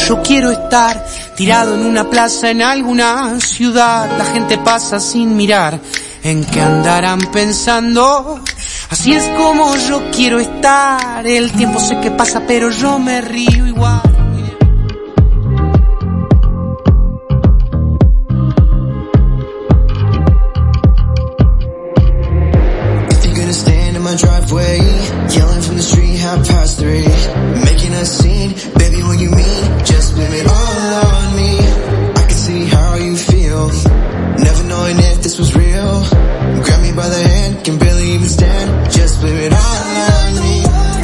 yo quiero estar, tirado en una plaza en alguna ciudad. La gente pasa sin mirar en qué andarán pensando. Así es como yo quiero estar. El tiempo sé que pasa pero yo me río igual. My driveway, yelling from the street 3:30, making a scene, baby what you mean, just blame it all on me. I can see how you feel, never knowing if this was real. Grab me by the hand, can barely even stand, just blame it all on me.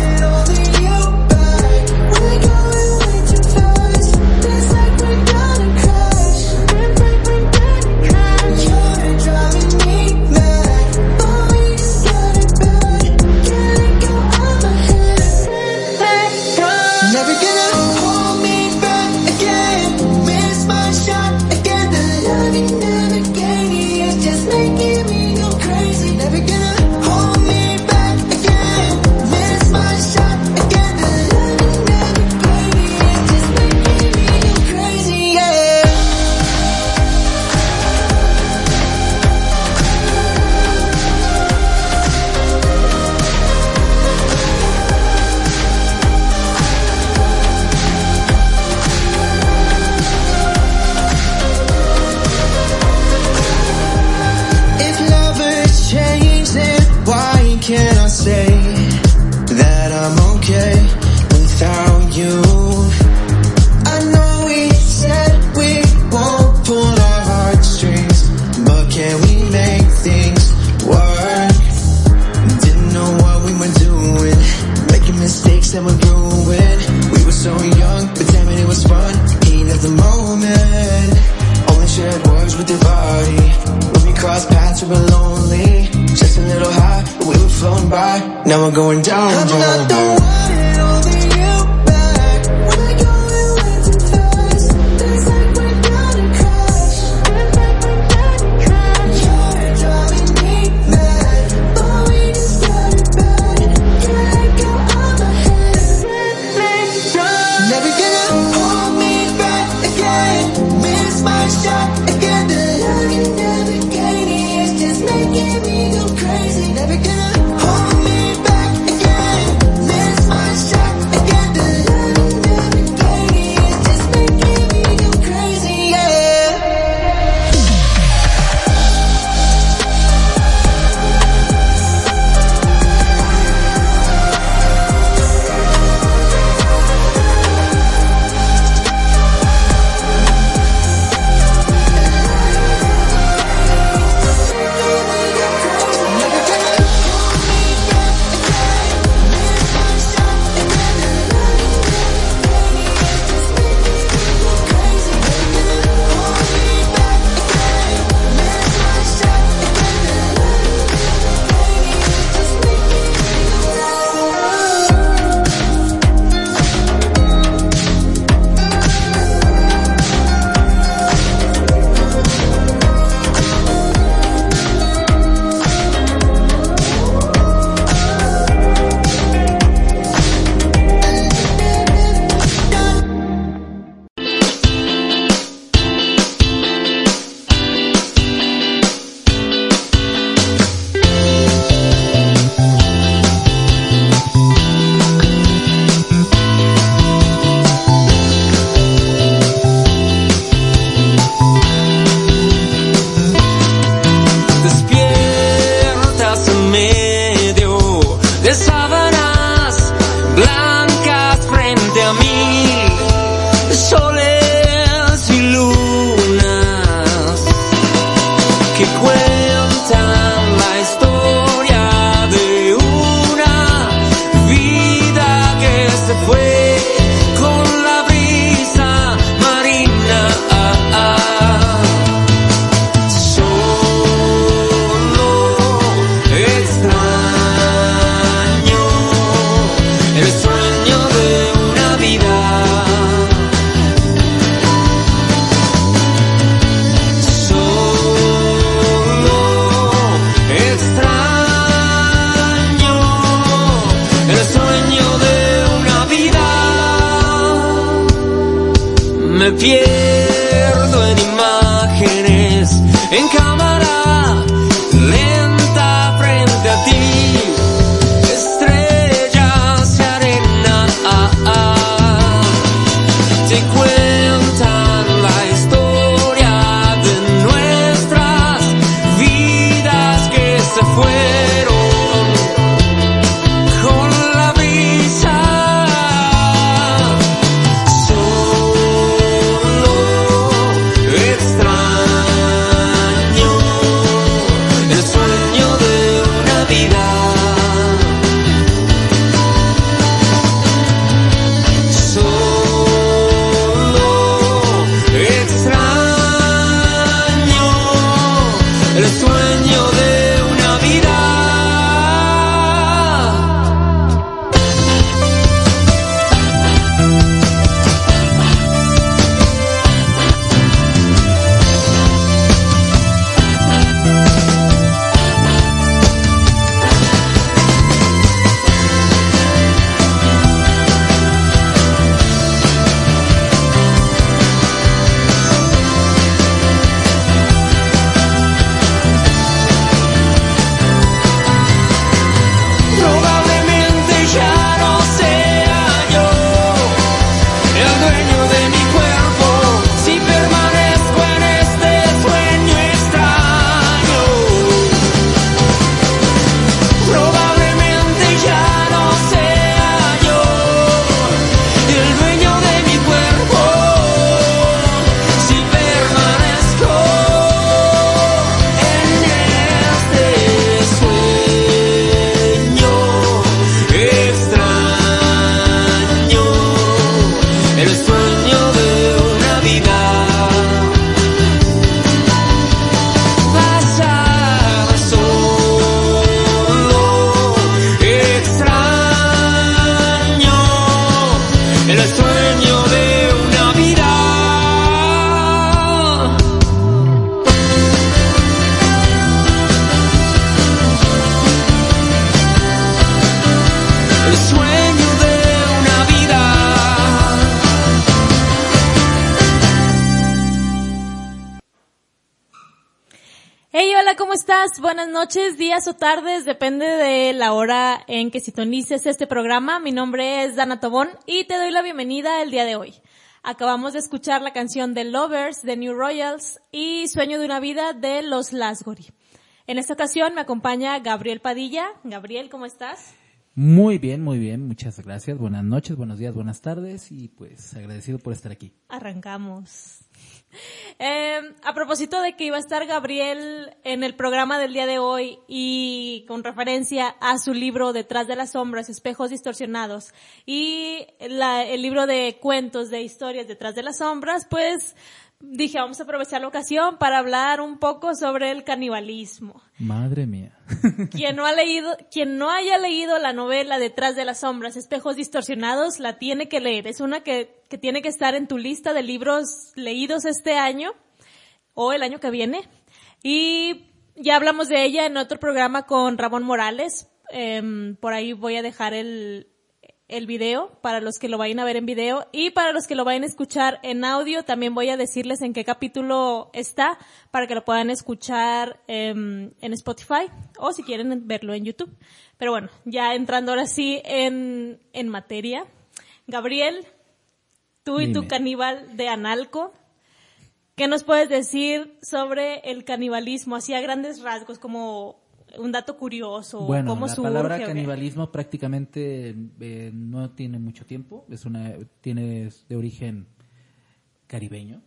Can I say that I'm okay without you? I know we said we won't pull our heartstrings, but can we make things work? Didn't know what we were doing, making mistakes that were ruined. We were so young, but damn it, it was fun. Heat of the moment, only shared words with your body. When we crossed paths, we were lonely, just a little high, but we were floating by. Now we're going down, I'm down, not the one holding you back. We're going way too fast. It's like we're gonna crash. You're driving me mad, but we just got it bad. Can't let go of my head. Never gonna hold me back again. Miss my shot again. The love you never gave me is just making me go crazy. Never gonna hold me back again. Miss my shot again. The love you never gave me is just making me go crazy, yeah. El sueño de una vida Me pierdo en imágenes, en cámara lenta frente a ti, estrellas y arena, te cuentan la historia de nuestras vidas que se fueron con la brisa. Buenas noches, días o tardes, depende de la hora en que sintonices este programa. Mi nombre es Dana Tobón y te doy la bienvenida el día de hoy. Acabamos de escuchar la canción de Lovers de New Royals y Sueño de una vida de Los Lasgori. En esta ocasión me acompaña Gabriel Padilla. Gabriel, ¿cómo estás? Muy bien, muchas gracias. Buenas noches, buenos días, buenas tardes y pues agradecido por estar aquí. Arrancamos. A propósito de que iba a estar Gabriel en el programa del día de hoy y con referencia a su libro Detrás de las sombras, espejos distorsionados y el libro de cuentos de historias Detrás de las sombras, pues dije vamos a aprovechar la ocasión para hablar un poco sobre el canibalismo. Madre mía. Quien no haya leído la novela Detrás de las sombras, espejos distorsionados, la tiene que leer. Es una que tiene que estar en tu lista de libros leídos este año o el año que viene. Y ya hablamos de ella en otro programa con Ramón Morales. Por ahí voy a dejar el video para los que lo vayan a ver en video y para los que lo vayan a escuchar en audio también voy a decirles en qué capítulo está para que lo puedan escuchar en Spotify o si quieren verlo en YouTube. Pero bueno, ya entrando ahora sí en materia. Gabriel, tú y tu caníbal de Analco, ¿qué nos puedes decir sobre el canibalismo? Así a grandes rasgos, como un dato curioso. Bueno, ¿cómo surge? La palabra canibalismo prácticamente no tiene mucho tiempo, tiene de origen caribeño.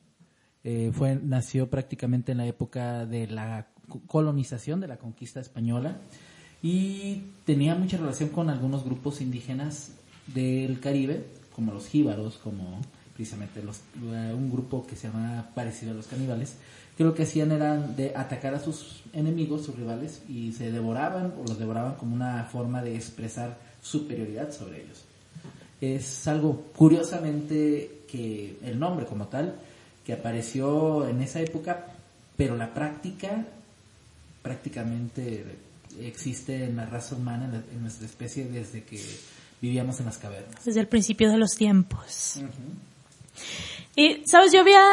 Nació prácticamente en la época de la colonización, de la conquista española, y tenía mucha relación con algunos grupos indígenas del Caribe, como los jíbaros, como precisamente un grupo que se llama parecido a los caníbales, que lo que hacían era de atacar a sus enemigos, sus rivales, y los devoraban como una forma de expresar superioridad sobre ellos. Es algo, curiosamente, que el nombre como tal, que apareció en esa época, pero la práctica prácticamente existe en la raza humana, en nuestra especie, desde que vivíamos en las cavernas. Desde el principio de los tiempos. Uh-huh. Y, ¿sabes? Yo había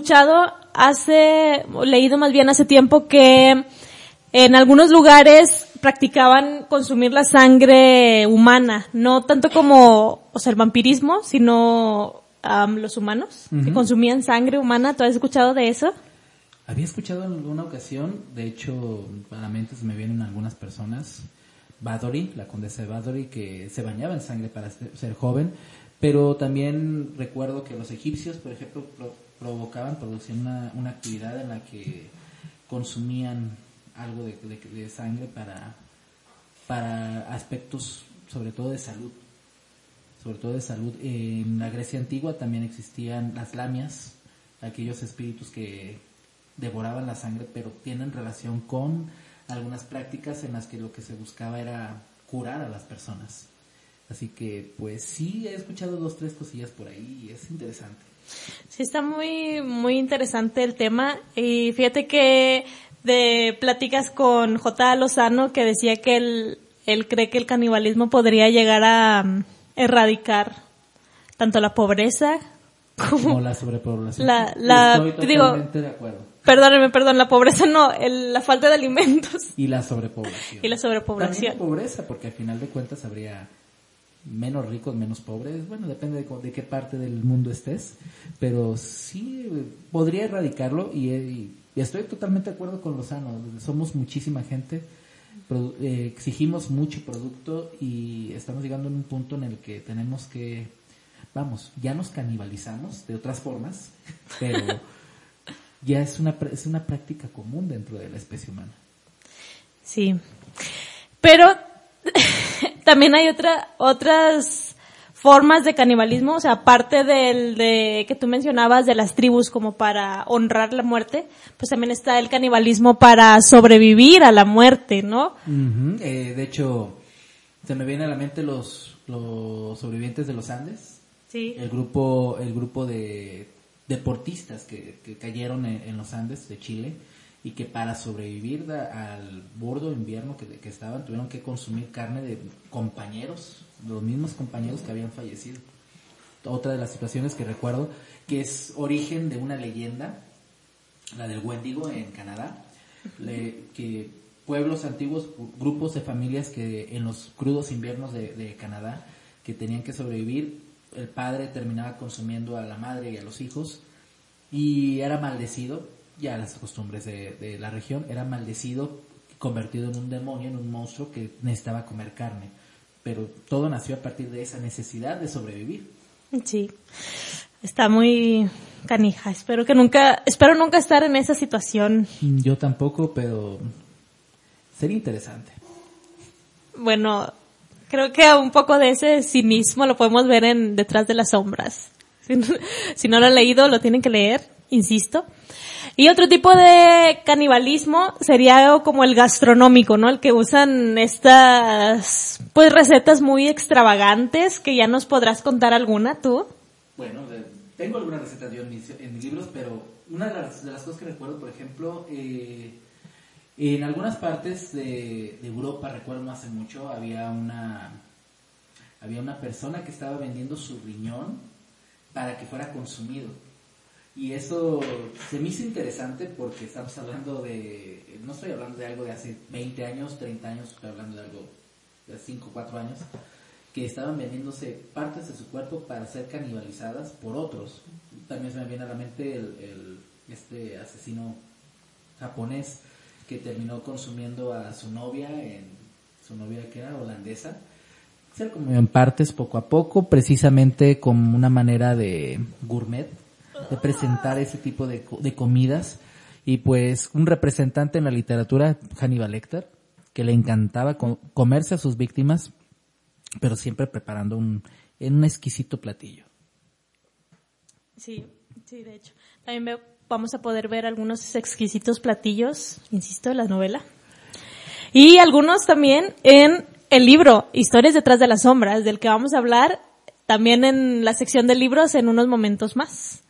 leído más bien hace tiempo que en algunos lugares practicaban consumir la sangre humana, no tanto como, o sea, el vampirismo, sino los humanos, que consumían sangre humana. ¿Tú has escuchado de eso? Había escuchado en alguna ocasión, de hecho, a la mente se me vienen algunas personas, Bathory, la condesa de Bathory, que se bañaba en sangre para ser joven, pero también recuerdo que los egipcios, por ejemplo, producían una actividad en la que consumían algo de sangre para aspectos sobre todo de salud. En la Grecia antigua también existían las lamias, aquellos espíritus que devoraban la sangre, pero tienen relación con algunas prácticas en las que lo que se buscaba era curar a las personas. Así que, pues sí, he escuchado 2-3 cosillas por ahí y es interesante. Sí, está muy, muy interesante el tema. Y fíjate que de pláticas con J. Lozano, que decía que él cree que el canibalismo podría llegar a erradicar tanto la pobreza como la sobrepoblación. Estoy totalmente de acuerdo. Perdón, la pobreza no, la falta de alimentos. Y la sobrepoblación. También la pobreza, porque al final de cuentas habría menos ricos, menos pobres. Bueno, depende de qué parte del mundo estés, pero sí podría erradicarlo y estoy totalmente de acuerdo con Lozano. Somos muchísima gente, exigimos mucho producto y estamos llegando a un punto en el que tenemos que, ya nos canibalizamos de otras formas, pero ya es una práctica común dentro de la especie humana. Sí, pero también hay otras formas de canibalismo, o sea, aparte de que tú mencionabas de las tribus como para honrar la muerte, pues también está el canibalismo para sobrevivir a la muerte, ¿no? De hecho, se me viene a la mente los sobrevivientes de los Andes. Sí. El grupo de deportistas que cayeron en los Andes de Chile y que para sobrevivir al burdo invierno que estaban, tuvieron que consumir carne de compañeros, los mismos compañeros que habían fallecido. Otra de las situaciones que recuerdo, que es origen de una leyenda, la del Wendigo en Canadá, que pueblos antiguos, grupos de familias que en los crudos inviernos de Canadá, que tenían que sobrevivir, el padre terminaba consumiendo a la madre y a los hijos, y era maldecido, ya las costumbres de la región, era maldecido, convertido en un demonio, en un monstruo que necesitaba comer carne. Pero todo nació a partir de esa necesidad de sobrevivir. Sí, está muy canija. Espero nunca estar en esa situación. Yo tampoco, pero sería interesante. Bueno, creo que un poco de ese cinismo lo podemos ver en Detrás de las sombras. Si no lo han leído, lo tienen que leer, insisto. Y otro tipo de canibalismo sería algo como el gastronómico, ¿no? El que usan estas, pues, recetas muy extravagantes, que ya nos podrás contar alguna, ¿tú? Bueno, tengo algunas recetas yo en mis libros, pero una de las cosas que recuerdo, por ejemplo, en algunas partes de Europa, recuerdo no hace mucho, había una persona que estaba vendiendo su riñón para que fuera consumido. Y eso se me hizo interesante porque estamos hablando no estoy hablando de algo de hace 20 años, 30 años, estoy hablando de algo de 5 o 4 años, que estaban vendiéndose partes de su cuerpo para ser canibalizadas por otros. También se me viene a la mente este asesino japonés que terminó consumiendo a su novia que era holandesa, se lo comió en partes poco a poco, precisamente como una manera de gourmet, de presentar ese tipo de comidas. Y pues un representante en la literatura, Hannibal Lecter, que le encantaba comerse a sus víctimas, pero siempre preparando un exquisito platillo. Sí, de hecho. También vamos a poder ver algunos exquisitos platillos, insisto, en la novela. Y algunos también en el libro, Historias detrás de las sombras, del que vamos a hablar también en la sección de libros en unos momentos más.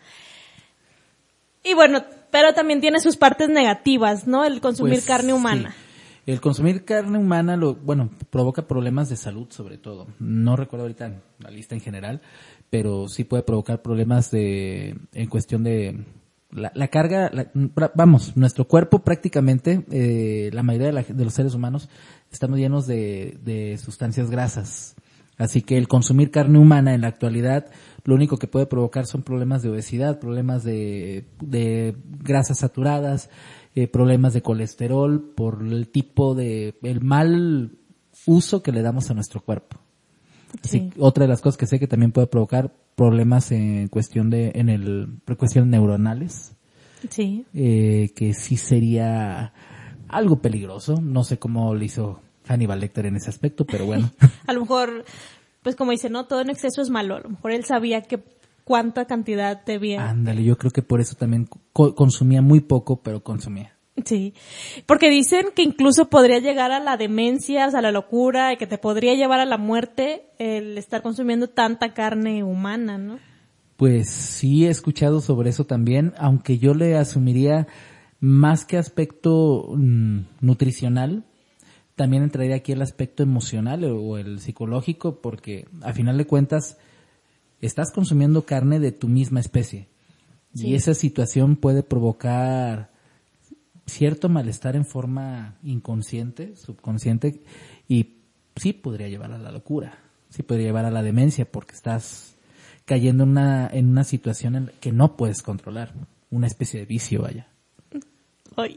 Y bueno, pero también tiene sus partes negativas, ¿no? El consumir carne humana. Sí. El consumir carne humana provoca problemas de salud sobre todo. No recuerdo ahorita la lista en general, pero sí puede provocar problemas en cuestión de la carga. Vamos, nuestro cuerpo prácticamente, la mayoría de los seres humanos estamos llenos de sustancias grasas. Así que el consumir carne humana en la actualidad, lo único que puede provocar son problemas de obesidad, problemas de grasas saturadas, problemas de colesterol, por el tipo el mal uso que le damos a nuestro cuerpo. Así, otra de las cosas que sé que también puede provocar problemas en cuestión cuestiones neuronales. Sí. Que sí sería algo peligroso. No sé cómo lo hizo Hannibal Lecter en ese aspecto, pero bueno. A lo mejor, pues como dice, no, todo en exceso es malo. A lo mejor él sabía que cuánta cantidad debía. Ándale, yo creo que por eso también consumía muy poco, pero consumía. Sí, porque dicen que incluso podría llegar a la demencia, o sea, a la locura, y que te podría llevar a la muerte el estar consumiendo tanta carne humana, ¿no? Pues sí he escuchado sobre eso también, aunque yo le asumiría más que aspecto nutricional, también entraría aquí el aspecto emocional o el psicológico, porque a final de cuentas estás consumiendo carne de tu misma especie. Sí. Y esa situación puede provocar cierto malestar en forma inconsciente, subconsciente, y sí podría llevar a la locura, sí podría llevar a la demencia, porque estás cayendo en una situación en que no puedes controlar, una especie de vicio, vaya. Ay.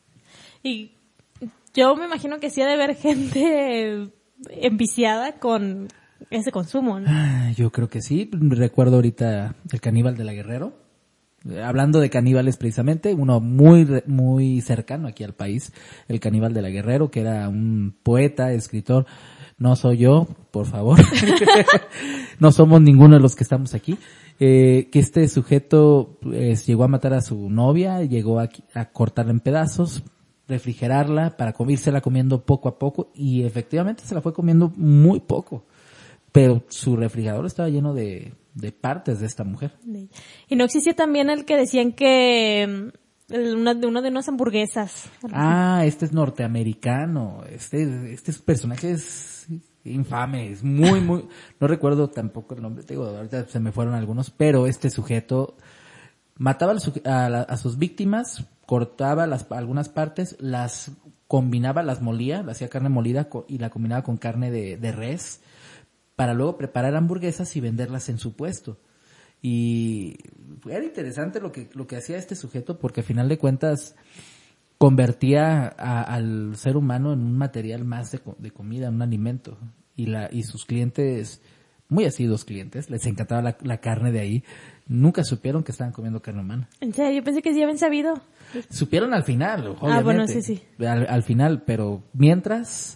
Y yo me imagino que sí ha de haber gente enviciada con ese consumo, ¿no? Yo creo que sí. Recuerdo ahorita el Caníbal de la Guerrero. Hablando de caníbales precisamente, uno muy cercano aquí al país, el Caníbal de la Guerrero, que era un poeta, escritor. No soy yo, por favor. No somos ninguno de los que estamos aquí. Que este sujeto llegó a matar a su novia, llegó a cortarla en pedazos, refrigerarla para írsela comiendo poco a poco, y efectivamente se la fue comiendo muy poco. Pero su refrigerador estaba lleno de partes de esta mujer. Y no existía también el que decían que uno de unas hamburguesas. Este es norteamericano. Este personaje es infame, es muy, no recuerdo tampoco el nombre, te digo, ahorita se me fueron algunos, pero este sujeto mataba a sus víctimas, cortaba algunas partes, las combinaba, las molía, hacía carne molida y la combinaba con carne de res, para luego preparar hamburguesas y venderlas en su puesto. Y era interesante lo que hacía este sujeto, porque al final de cuentas convertía al ser humano en un material más de comida, un alimento. Y sus clientes, muy asiduos clientes, les encantaba la carne de ahí. Nunca supieron que estaban comiendo carne humana. ¿En serio? Yo pensé que sí habían sabido. Supieron al final, obviamente. Bueno, sí. Al final, pero mientras...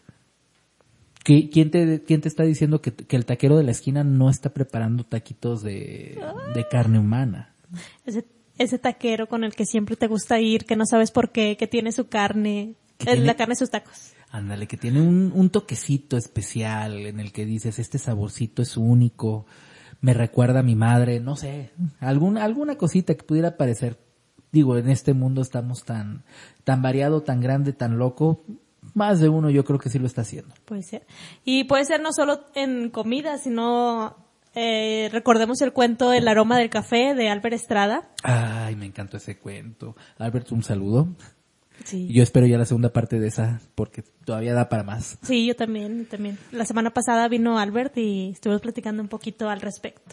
¿Quién te está diciendo que el taquero de la esquina no está preparando taquitos de carne humana? Ese taquero con el que siempre te gusta ir, que no sabes por qué, que tiene su carne, la carne de sus tacos. Ándale, que tiene un toquecito especial en el que dices, este saborcito es único, me recuerda a mi madre, no sé, alguna cosita que pudiera parecer. Digo, en este mundo estamos tan variado, tan grande, tan loco. Más de uno yo creo que sí lo está haciendo. Puede ser. Y puede ser no solo en comida, sino recordemos el cuento El aroma del café de Albert Estrada. Ay, me encantó ese cuento. Albert, un saludo. Sí. Yo espero ya la segunda parte de esa, porque todavía da para más. Sí, yo también. La semana pasada vino Albert y estuvimos platicando un poquito al respecto.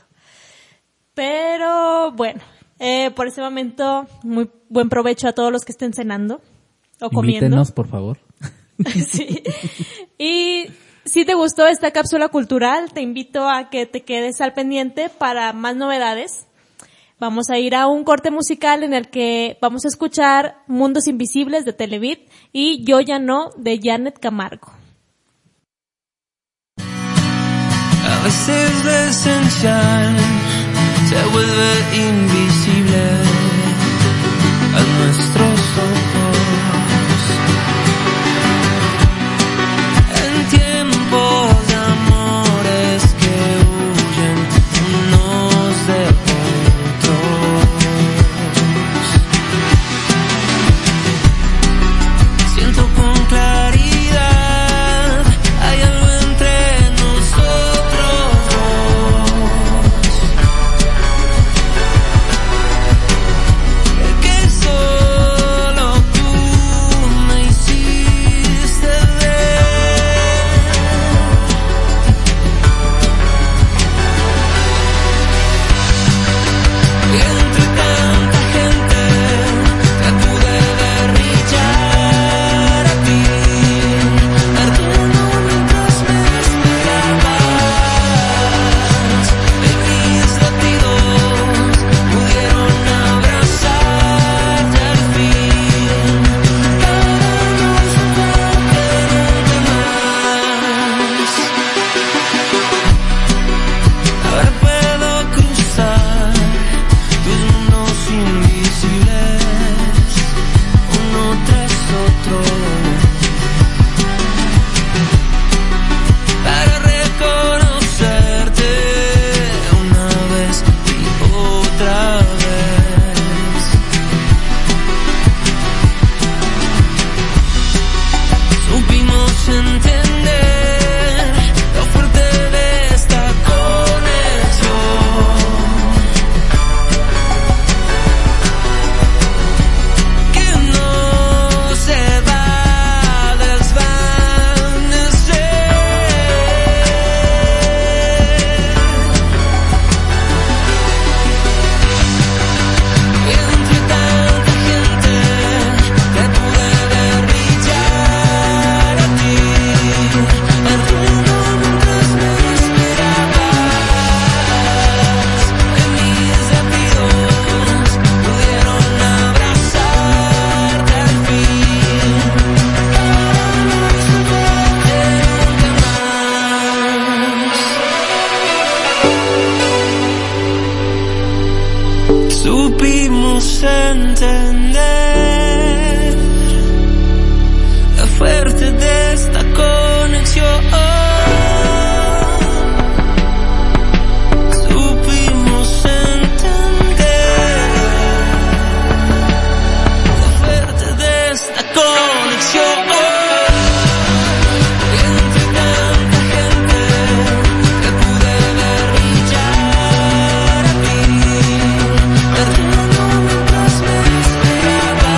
Pero bueno, por ese momento, muy buen provecho a todos los que estén cenando o comiendo. Invítenos, por favor. Sí. Y si te gustó esta cápsula cultural, te invito a que te quedes al pendiente para más novedades. Vamos a ir a un corte musical en el que vamos a escuchar Mundos Invisibles de Televit y Yo Ya No de Janet Camargo. A veces lo esencial se vuelve invisible a nuestros ojos. Tiempos de amores que huyen unos de otros. Siento con claridad, hay algo entre nosotros dos. supimos entender la fuerte de esta conexión. Supimos entender la fuerte de esta conexión. Perdiendo mientras me esperaba.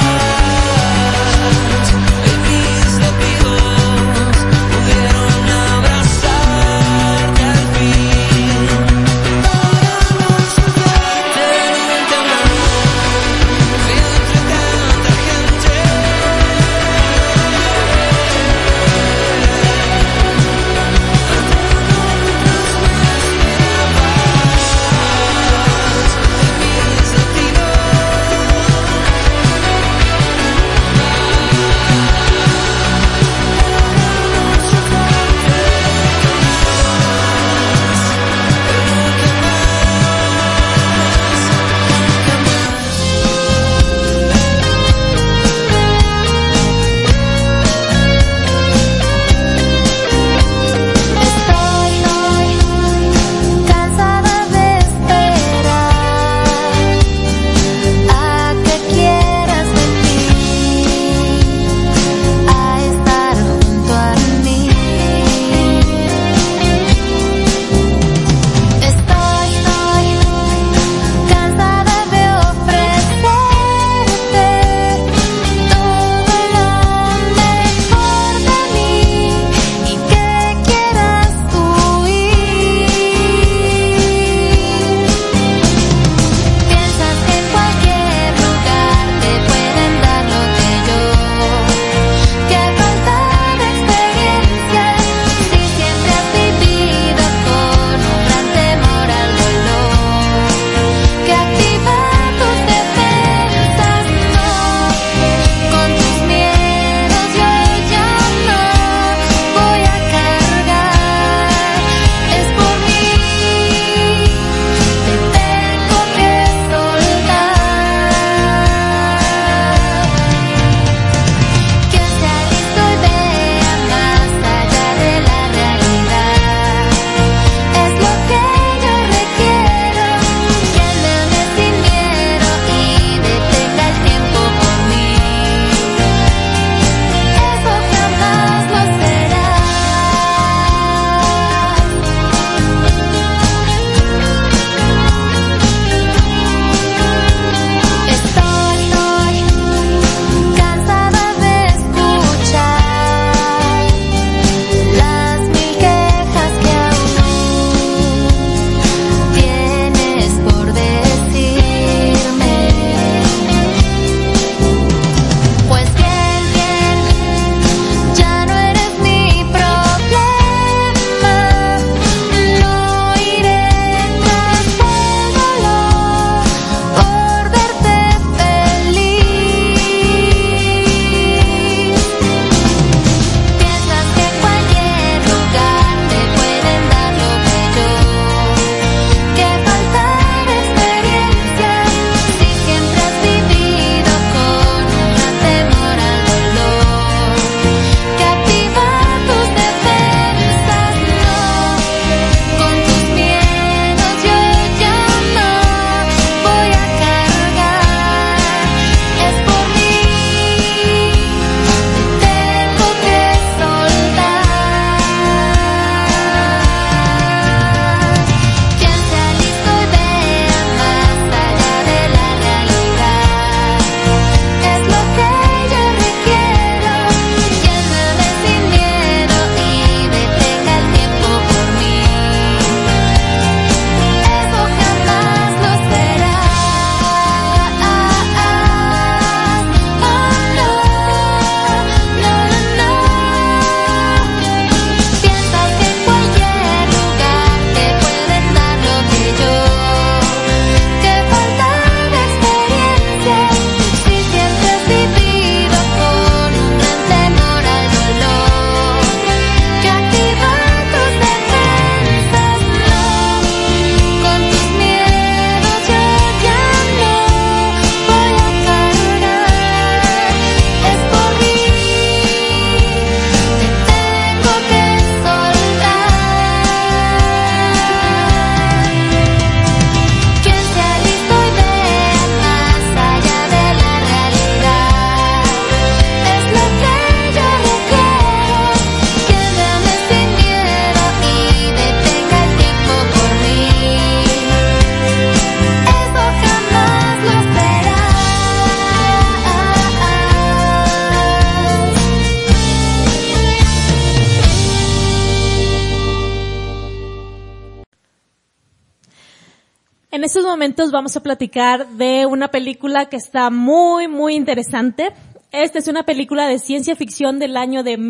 estos momentos vamos a platicar de una película que está muy, muy interesante. Esta es una película de ciencia ficción del año de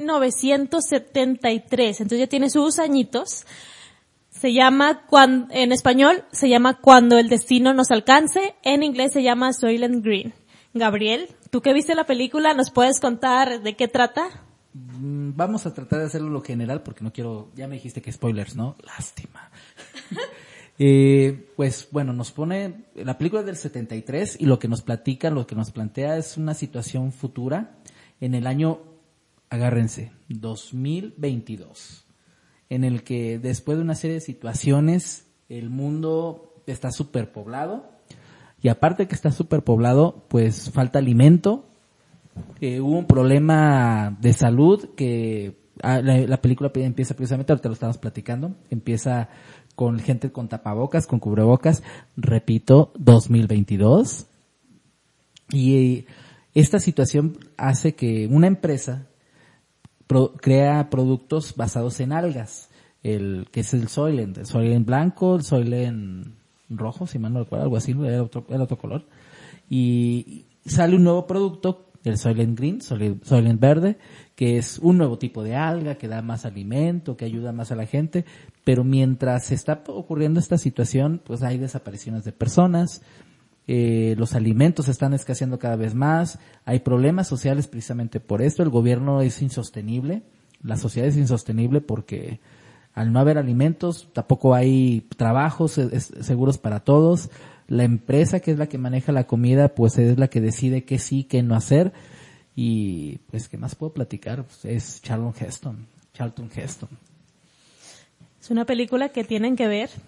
1973, entonces ya tiene sus añitos. Se llama, en español, se llama Cuando el destino nos alcance. En inglés se llama Soylent Green. Gabriel, tú que viste la película, ¿nos puedes contar de qué trata? Vamos a tratar de hacerlo lo general porque no quiero, ya me dijiste que spoilers, ¿no? Lástima. Pues bueno, nos pone, la película es del 73 y lo que nos platica, lo que nos plantea es una situación futura en el año, agárrense, 2022. En el que después de una serie de situaciones el mundo está superpoblado y aparte que está superpoblado pues falta alimento, hubo un problema de salud que la película empieza precisamente, ahorita lo estamos platicando, empieza con gente con tapabocas, con cubrebocas, repito, 2022 y esta situación hace que una empresa crea productos basados en algas, que es el Soylent blanco, el Soylent rojo, si mal no recuerdo, algo así, era otro color, y sale un nuevo producto, el Soylent Green, Soylent verde, que es un nuevo tipo de alga, que da más alimento, que ayuda más a la gente, pero mientras está ocurriendo esta situación, pues hay desapariciones de personas, los alimentos están escaseando cada vez más, hay problemas sociales precisamente por esto, el gobierno es insostenible, la sociedad es insostenible porque al no haber alimentos tampoco hay trabajos seguros para todos, la empresa que es la que maneja la comida pues es la que decide qué sí, qué no hacer y pues qué más puedo platicar, pues, es Charlton Heston. Es una película que tienen que ver.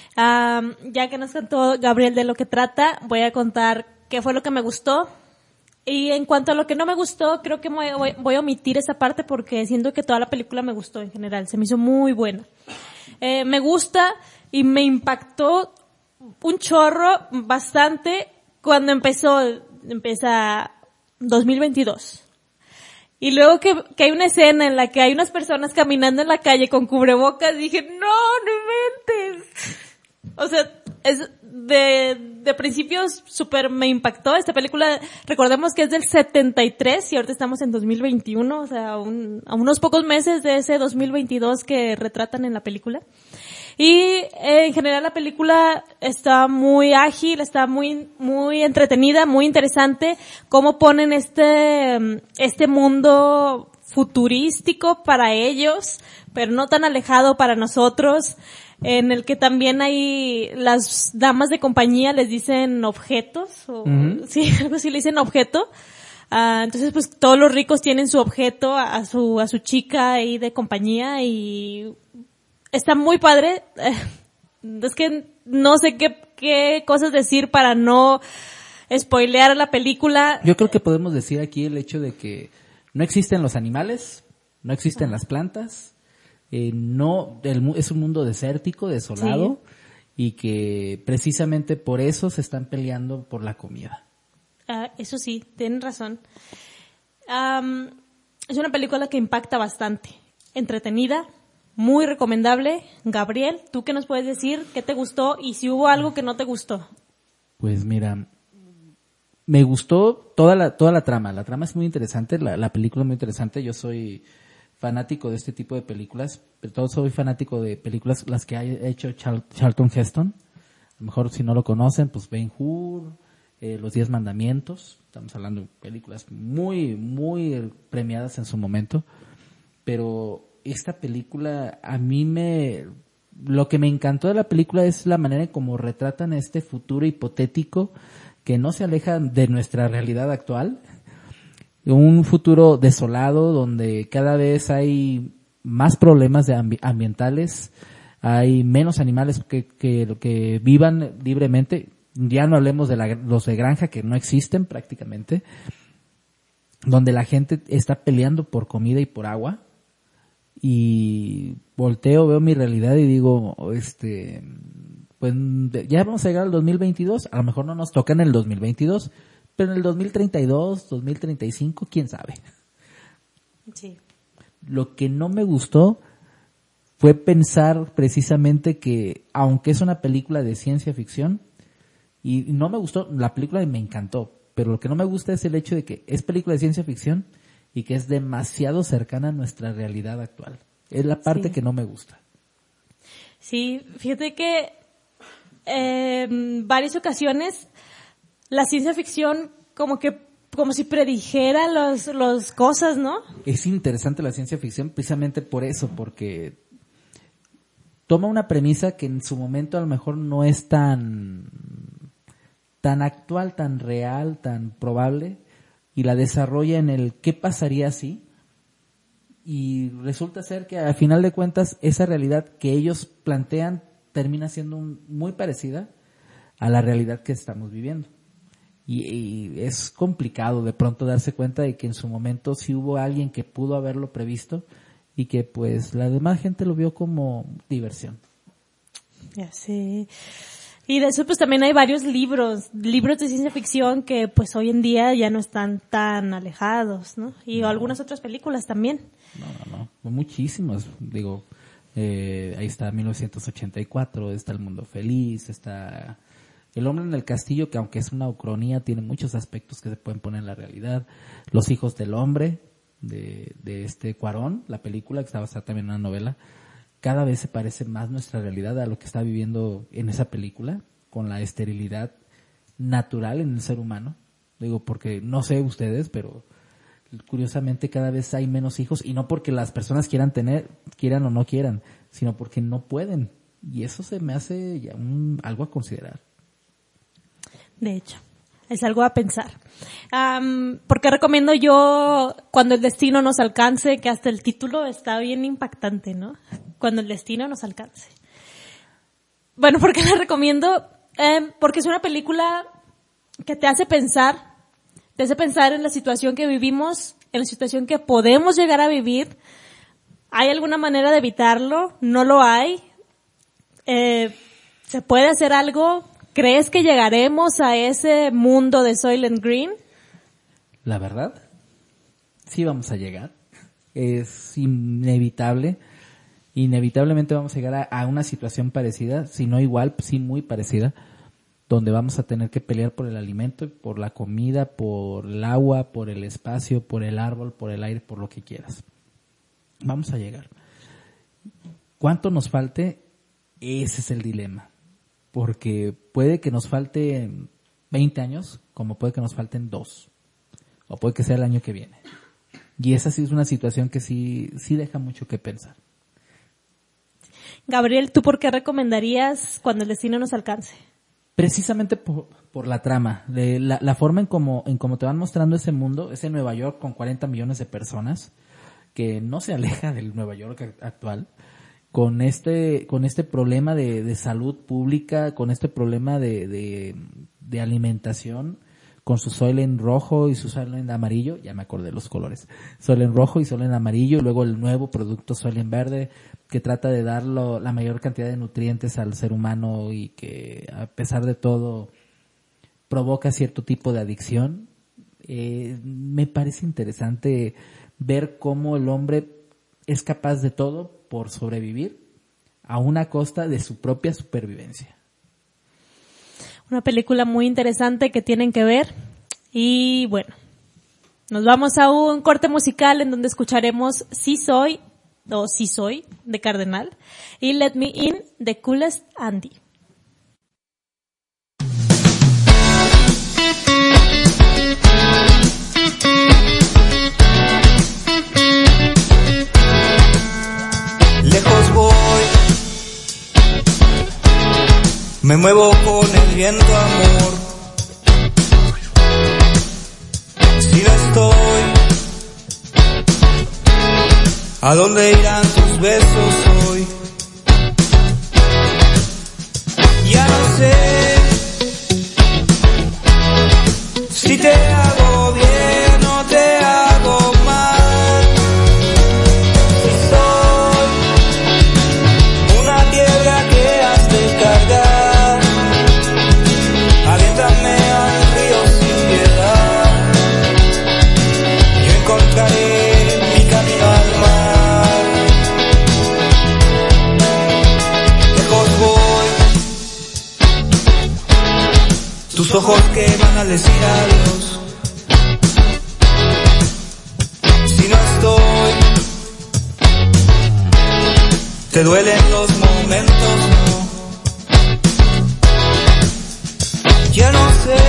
Ya que nos contó Gabriel de lo que trata, voy a contar qué fue lo que me gustó. Y en cuanto a lo que no me gustó, creo que voy a omitir esa parte porque siento que toda la película me gustó en general. Se me hizo muy buena. Me gusta y me impactó un chorro bastante cuando empieza 2022. Y luego que hay una escena en la que hay unas personas caminando en la calle con cubrebocas, dije, no inventes. O sea, es de principios súper me impactó. Esta película, recordemos que es del 73 y ahorita estamos en 2021, o sea, a unos pocos meses de ese 2022 que retratan en la película. Y en general la película está muy ágil, está muy entretenida, muy interesante. Cómo ponen este mundo futurístico para ellos, pero no tan alejado para nosotros, en el que también hay las damas de compañía les dicen objetos, o sí, algo así le dicen objeto. Entonces pues todos los ricos tienen su objeto a su chica ahí de compañía y está muy padre. Es que no sé qué cosas decir para no spoilear la película. Yo creo que podemos decir aquí el hecho de que no existen los animales, no existen las plantas, es un mundo desértico, desolado, sí. Y que precisamente por eso se están peleando por la comida. Eso sí, tienen razón. Es una película que impacta bastante, entretenida, muy recomendable. Gabriel, ¿tú qué nos puedes decir? ¿Qué te gustó? Y si hubo algo que no te gustó. Pues mira, me gustó toda la trama. La trama es muy interesante, la película es muy interesante. Yo soy fanático de este tipo de películas, pero todo soy fanático de películas las que ha hecho Charlton Heston. A lo mejor si no lo conocen, pues Ben-Hur, Los 10 Mandamientos. Estamos hablando de películas muy, muy premiadas en su momento. Pero esta película, lo que me encantó de la película es la manera en cómo retratan este futuro hipotético que no se aleja de nuestra realidad actual. Un futuro desolado donde cada vez hay más problemas ambientales, hay menos animales que vivan libremente. Ya no hablemos de los de granja que no existen prácticamente, donde la gente está peleando por comida y por agua. Y veo mi realidad y digo, pues ya vamos a llegar al 2022, a lo mejor no nos toca en el 2022, pero en el 2032, 2035, quién sabe. Sí. Lo que no me gustó fue pensar precisamente que, aunque es una película de ciencia ficción, y no me gustó, la película me encantó, pero lo que no me gusta es el hecho de que es película de ciencia ficción y que es demasiado cercana a nuestra realidad actual. Es la parte que no me gusta. Sí, fíjate que en varias ocasiones la ciencia ficción como si predijera los cosas, ¿no? Es interesante la ciencia ficción precisamente por eso, porque toma una premisa que en su momento a lo mejor no es tan actual, tan real, tan probable, y la desarrolla en el qué pasaría si, y resulta ser que al final de cuentas esa realidad que ellos plantean termina siendo muy parecida a la realidad que estamos viviendo. Y es complicado de pronto darse cuenta de que en su momento sí hubo alguien que pudo haberlo previsto y que pues la demás gente lo vio como diversión. Ya sé. Y de eso pues también hay varios libros de ciencia ficción que pues hoy en día ya no están tan alejados, ¿no? Y algunas otras películas también. No, muchísimas. Digo, ahí está 1984, está El Mundo Feliz, está El Hombre en el Castillo, que aunque es una ucronía, tiene muchos aspectos que se pueden poner en la realidad. Los Hijos del Hombre, de Cuarón, la película, que está basada también en una novela. Cada vez se parece más nuestra realidad a lo que está viviendo en esa película, con la esterilidad natural en el ser humano. Digo, porque no sé ustedes, pero curiosamente cada vez hay menos hijos, y no porque las personas quieran o no quieran, sino porque no pueden. Y eso se me hace ya algo a considerar. De hecho, es algo a pensar. Porque recomiendo yo Cuando el destino nos alcance, que hasta el título está bien impactante, ¿no? Cuando el destino nos alcance. Bueno, ¿por qué la recomiendo? Porque es una película que te hace pensar en la situación que vivimos, en la situación que podemos llegar a vivir. ¿Hay alguna manera de evitarlo? ¿No lo hay? ¿Se puede hacer algo? ¿Crees que llegaremos a ese mundo de Soylent Green? La verdad, sí vamos a llegar. Es inevitable. Inevitablemente vamos a llegar a una situación parecida, si no igual, sí muy parecida, donde vamos a tener que pelear por el alimento, por la comida, por el agua, por el espacio, por el árbol, por el aire, por lo que quieras. Vamos a llegar. ¿Cuánto nos falte? Ese es el dilema. Porque puede que nos falte 20 años, como puede que nos falten 2. O puede que sea el año que viene. Y esa sí es una situación que sí deja mucho que pensar. Gabriel, ¿tú por qué recomendarías Cuando el destino nos alcance? Precisamente por la trama, de la forma en cómo te van mostrando ese mundo, ese Nueva York con 40 millones de personas, que no se aleja del Nueva York actual, con este problema de salud pública, con este problema de alimentación, con su Soylent rojo y su Soylent amarillo, ya me acordé los colores, Soylent rojo y Soylent amarillo, y luego el nuevo producto Soylent verde, que trata de dar la mayor cantidad de nutrientes al ser humano y que a pesar de todo provoca cierto tipo de adicción. Me parece interesante ver cómo el hombre es capaz de todo por sobrevivir a una costa de su propia supervivencia. Una película muy interesante que tienen que ver. Y bueno, nos vamos a un corte musical en donde escucharemos Sí Soy de Cardenal y Let Me In de Coolest Andy. Lejos voy, me muevo con el viento, amor. Si no estoy, ¿a dónde irán tus besos hoy? Ya no sé si te hago bien o te hago mal. Si soy una piedra que has de cargar, aviéntame al río sin piedad. Yo encontraré mi camino al mar. tus ojos que van a decir adiós. Si no estoy, te duelen los momentos, no. Ya no sé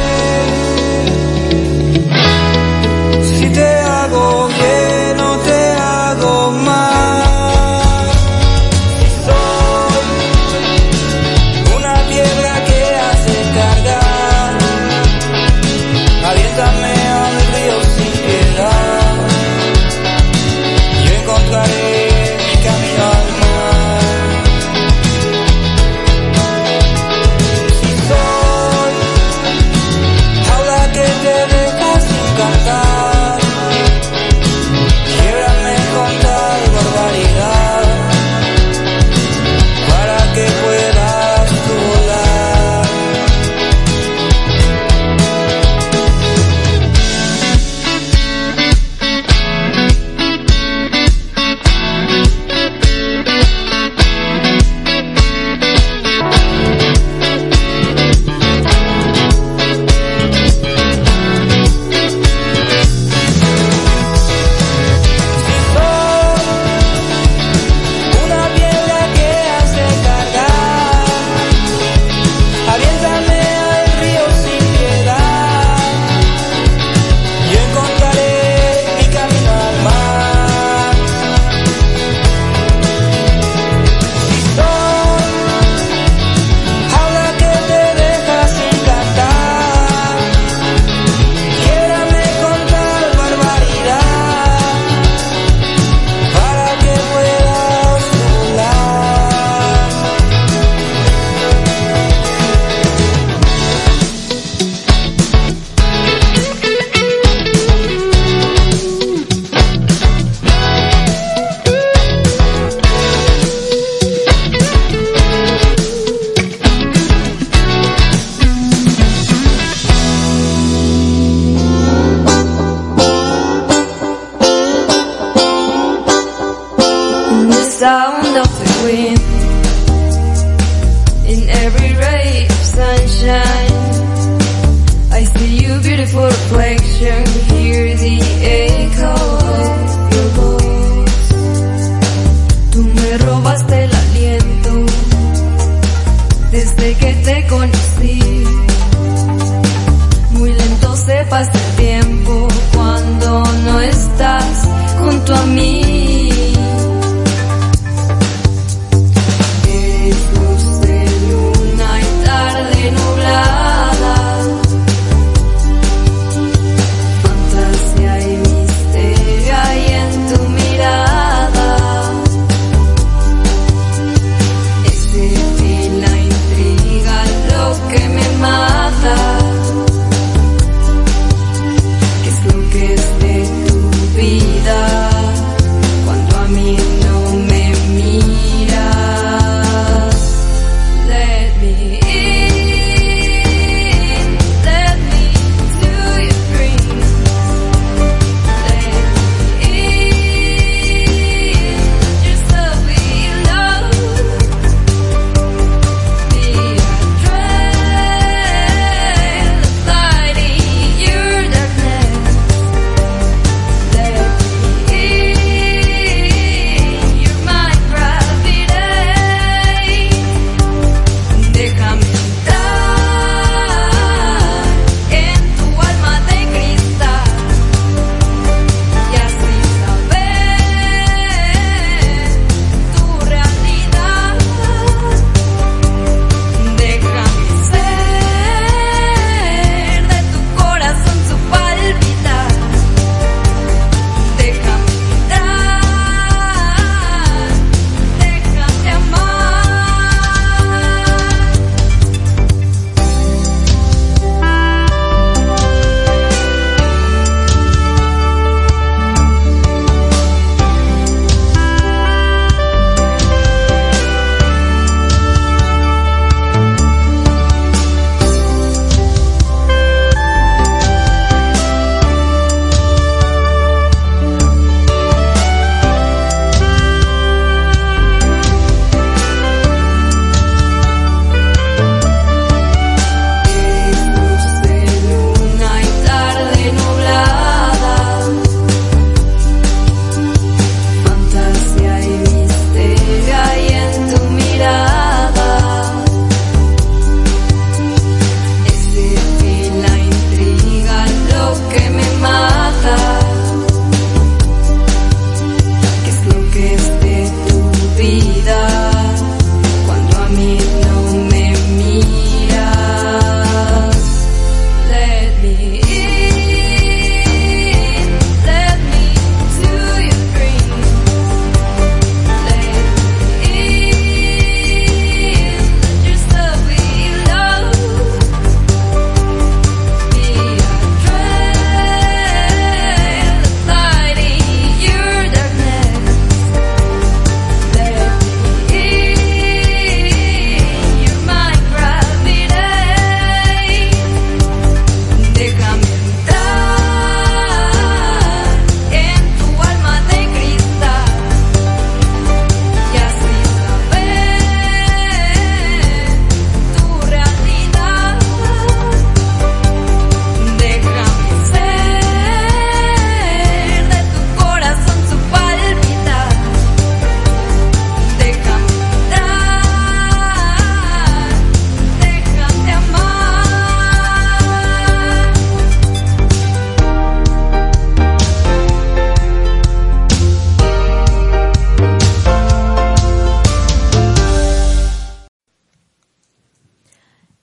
si te hago bien o te hago mal. Si soy una piedra que hace cargar, aviéntame al río sin piedad. Yo encontraré mi camino al mar. Si soy jaula que te deja sin cantar, quiebrame con tal barbaridad para que puedas tú volar. Si soy una piedra que hace cargar, aviéntame al río sin piedad. Yo encontraré mi camino al mar. Si soy jaula que te deja sin cantar, quiebrame con tal barbaridad para que puedas volar. In the sound of the wind, in every ray of sunshine, I see your beautiful reflection, hear the echo of your voice. Tú me robaste el aliento desde que te conocí. Muy lento se pasa el tiempo cuando no estás junto a mí. Es luz de luna y tarde nublada, fantasía y misterio hay en tu mirada. Ese fin, la intriga, lo que me mata.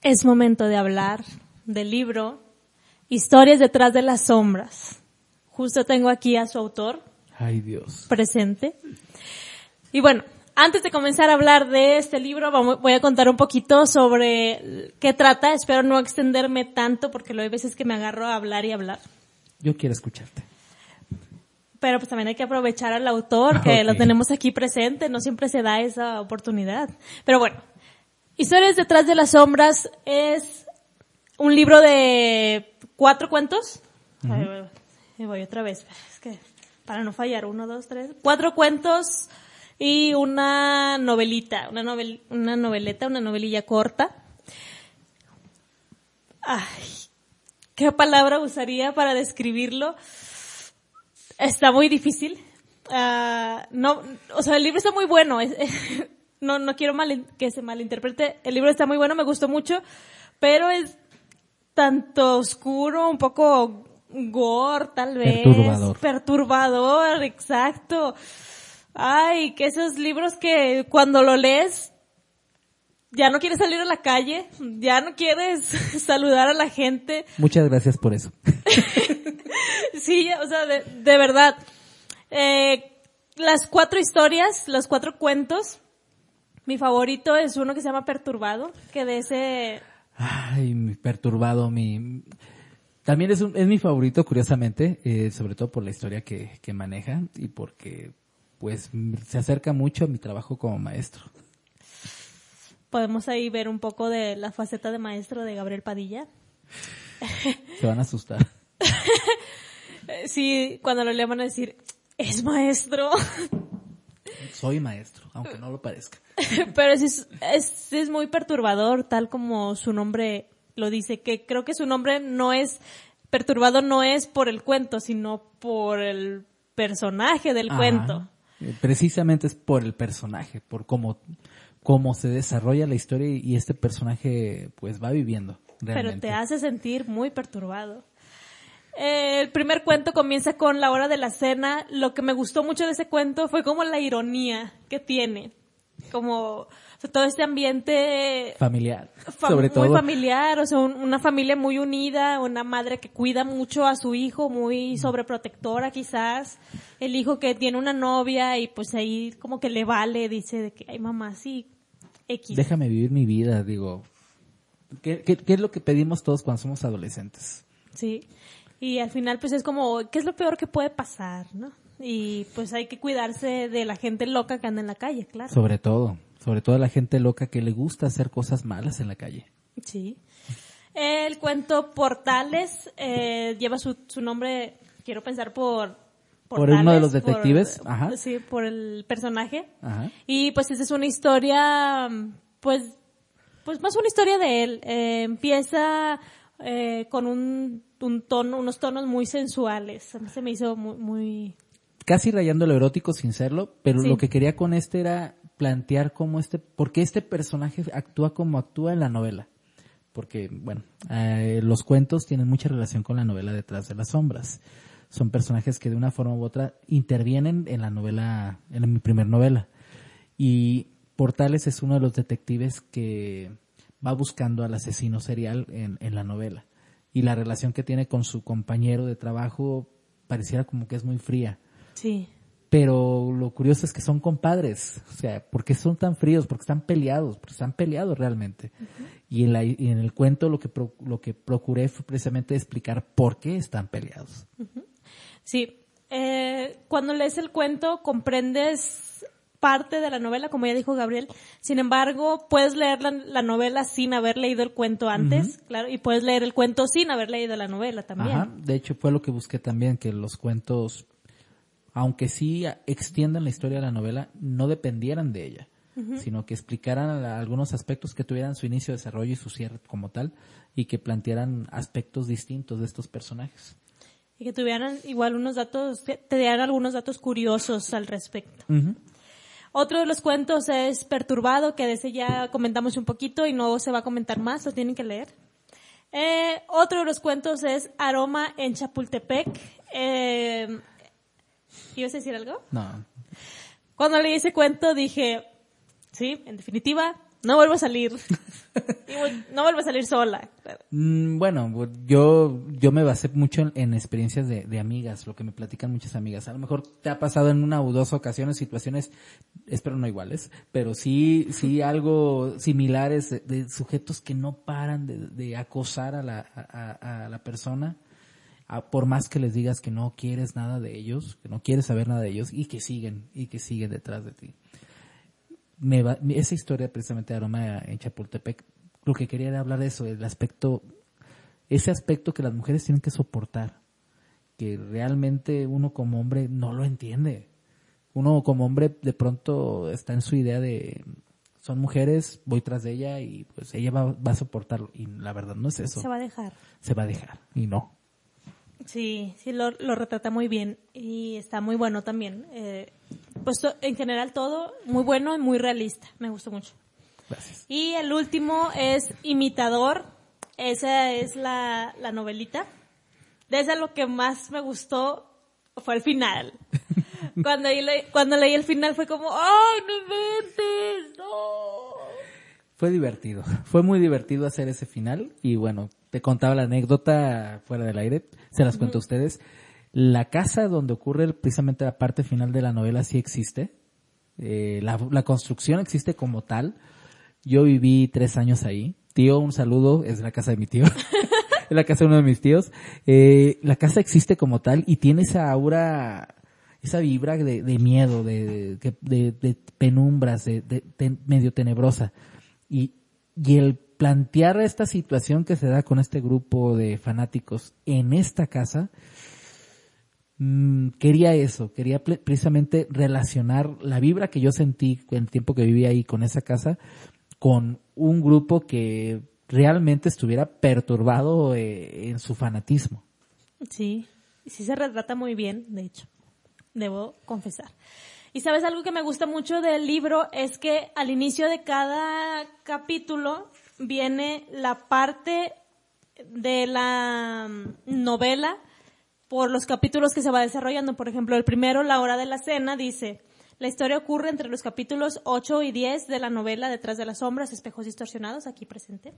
Es momento de hablar del libro Historias detrás de las sombras. Justo tengo aquí a su autor. Ay, Dios. Presente. Y bueno, antes de comenzar a hablar de este libro, voy a contar un poquito sobre qué trata. Espero no extenderme tanto porque luego hay veces que me agarro a hablar y hablar. Yo quiero escucharte. Pero pues también hay que aprovechar al autor, que lo tenemos aquí presente. No siempre se da esa oportunidad. Pero bueno, Historias detrás de las sombras es un libro de 4 cuentos. Ahí voy otra vez. Es que para no fallar, 1, 2, 3. 4 cuentos y una novelita, una novelilla corta. Ay, ¿qué palabra usaría para describirlo? Está muy difícil. No, o sea, el libro está muy bueno. No quiero que se malinterprete. El libro está muy bueno, me gustó mucho, pero es tanto oscuro, un poco gore, tal vez. Perturbador, exacto. Ay, que esos libros que cuando lo lees ya no quieres salir a la calle, ya no quieres saludar a la gente. Muchas gracias por eso. Sí, o sea, de verdad. Las 4 historias, los 4 cuentos, mi favorito es uno que se llama Perturbado, que de ese... Ay, Perturbado, también es mi favorito, curiosamente, sobre todo por la historia que maneja y porque pues se acerca mucho a mi trabajo como maestro. Podemos ahí ver un poco de la faceta de maestro de Gabriel Padilla. Se van a asustar. Sí, cuando lo lean van a decir, ¿es maestro? Soy maestro, aunque no lo parezca. Pero es muy perturbador, tal como su nombre lo dice, que creo que su nombre no es perturbado, no es por el cuento, sino por el personaje del cuento. Precisamente es por el personaje, por cómo se desarrolla la historia y este personaje pues va viviendo realmente. Pero te hace sentir muy perturbado. El primer cuento comienza con la hora de la cena. Lo que me gustó mucho de ese cuento fue como la ironía que tiene. Como, o sea, todo este ambiente familiar, sobre todo. Muy familiar, o sea, una familia muy unida, una madre que cuida mucho a su hijo, muy sobreprotectora quizás. El hijo que tiene una novia y pues ahí como que le vale, dice de que, ay mamá, sí, X. Déjame vivir mi vida, digo. ¿Qué es lo que pedimos todos cuando somos adolescentes? Sí. Y al final pues es como, ¿qué es lo peor que puede pasar, no? Y pues hay que cuidarse de la gente loca que anda en la calle, claro. Sobre todo la gente loca que le gusta hacer cosas malas en la calle. Sí. El cuento Portales lleva su nombre, quiero pensar por uno de los detectives. Ajá. Sí, por el personaje. Ajá. Y pues esa es una historia, pues más una historia de él. Empieza con unos tonos muy sensuales. A mí se me hizo muy... Casi rayando lo erótico sin serlo, pero sí. Lo que quería con era plantear por qué este personaje actúa como actúa en la novela. Porque, bueno, los cuentos tienen mucha relación con la novela Detrás de las sombras. Son personajes que de una forma u otra intervienen en la novela, en mi primer novela. Y Portales es uno de los detectives que va buscando al asesino serial en la novela. Y la relación que tiene con su compañero de trabajo pareciera como que es muy fría. Sí. Pero lo curioso es que son compadres. O sea, ¿por qué son tan fríos? Porque están peleados. Porque están peleados realmente. Uh-huh. Y en el cuento lo que procuré fue precisamente explicar por qué están peleados. Uh-huh. Sí. Cuando lees el cuento comprendes parte de la novela, como ya dijo Gabriel. Sin embargo, puedes leer la novela sin haber leído el cuento antes, uh-huh. Claro, y puedes leer el cuento sin haber leído la novela también. Ajá. De hecho, fue lo que busqué también, que los cuentos, aunque sí extiendan la historia de la novela, no dependieran de ella, uh-huh. Sino que explicaran algunos aspectos que tuvieran su inicio, desarrollo y su cierre como tal, y que plantearan aspectos distintos de estos personajes. Y que tuvieran igual te dieran algunos datos curiosos al respecto. Uh-huh. Otro de los cuentos es Perturbado, que de ese ya comentamos un poquito y no se va a comentar más, lo tienen que leer. Otro de los cuentos es Aroma en Chapultepec. ¿Ibas a decir algo? No. Cuando leí ese cuento dije, sí, en definitiva, no vuelvo a salir. No vuelvo a salir sola. Bueno, yo me basé mucho en experiencias de amigas, lo que me platican muchas amigas. A lo mejor te ha pasado en una o dos ocasiones situaciones, espero no iguales, pero sí algo similares de sujetos que no paran de acosar a la persona, por más que les digas que no quieres nada de ellos, que no quieres saber nada de ellos, y que siguen detrás de ti. Esa historia precisamente de Aroma en Chapultepec, lo que quería era hablar de eso, ese aspecto que las mujeres tienen que soportar, que realmente uno como hombre no lo entiende. Uno como hombre de pronto está en su idea de son mujeres, voy tras de ella y pues ella va a soportarlo, y la verdad no es eso. Se va a dejar. Se va a dejar, y no. Sí, lo retrata muy bien y está muy bueno también. Pues en general todo muy bueno y muy realista, me gustó mucho. Gracias. Y el último es Imitador, esa es la novelita. De esa lo que más me gustó fue el final. Cuando leí el final fue como, ¡ay, no inventes! ¡No! Fue divertido, fue muy divertido hacer ese final y bueno, te contaba la anécdota fuera del aire, se las cuento a ustedes. La casa donde ocurre precisamente la parte final de la novela sí existe, la construcción existe como tal. Yo viví 3 años ahí. Tío, un saludo, es la casa de mi tío, es la casa de uno de mis tíos. La casa existe como tal y tiene esa aura, esa vibra de miedo, de penumbras, de medio tenebrosa. Y el plantear esta situación que se da con este grupo de fanáticos en esta casa, quería precisamente relacionar la vibra que yo sentí en el tiempo que viví ahí con esa casa, con un grupo que realmente estuviera perturbado en su fanatismo. Sí se retrata muy bien, de hecho, debo confesar. Y sabes, algo que me gusta mucho del libro es que al inicio de cada capítulo viene la parte de la novela por los capítulos que se va desarrollando. Por ejemplo, el primero, La hora de la cena, dice: la historia ocurre entre los capítulos 8 y 10 de la novela Detrás de las sombras, espejos distorsionados, aquí presente.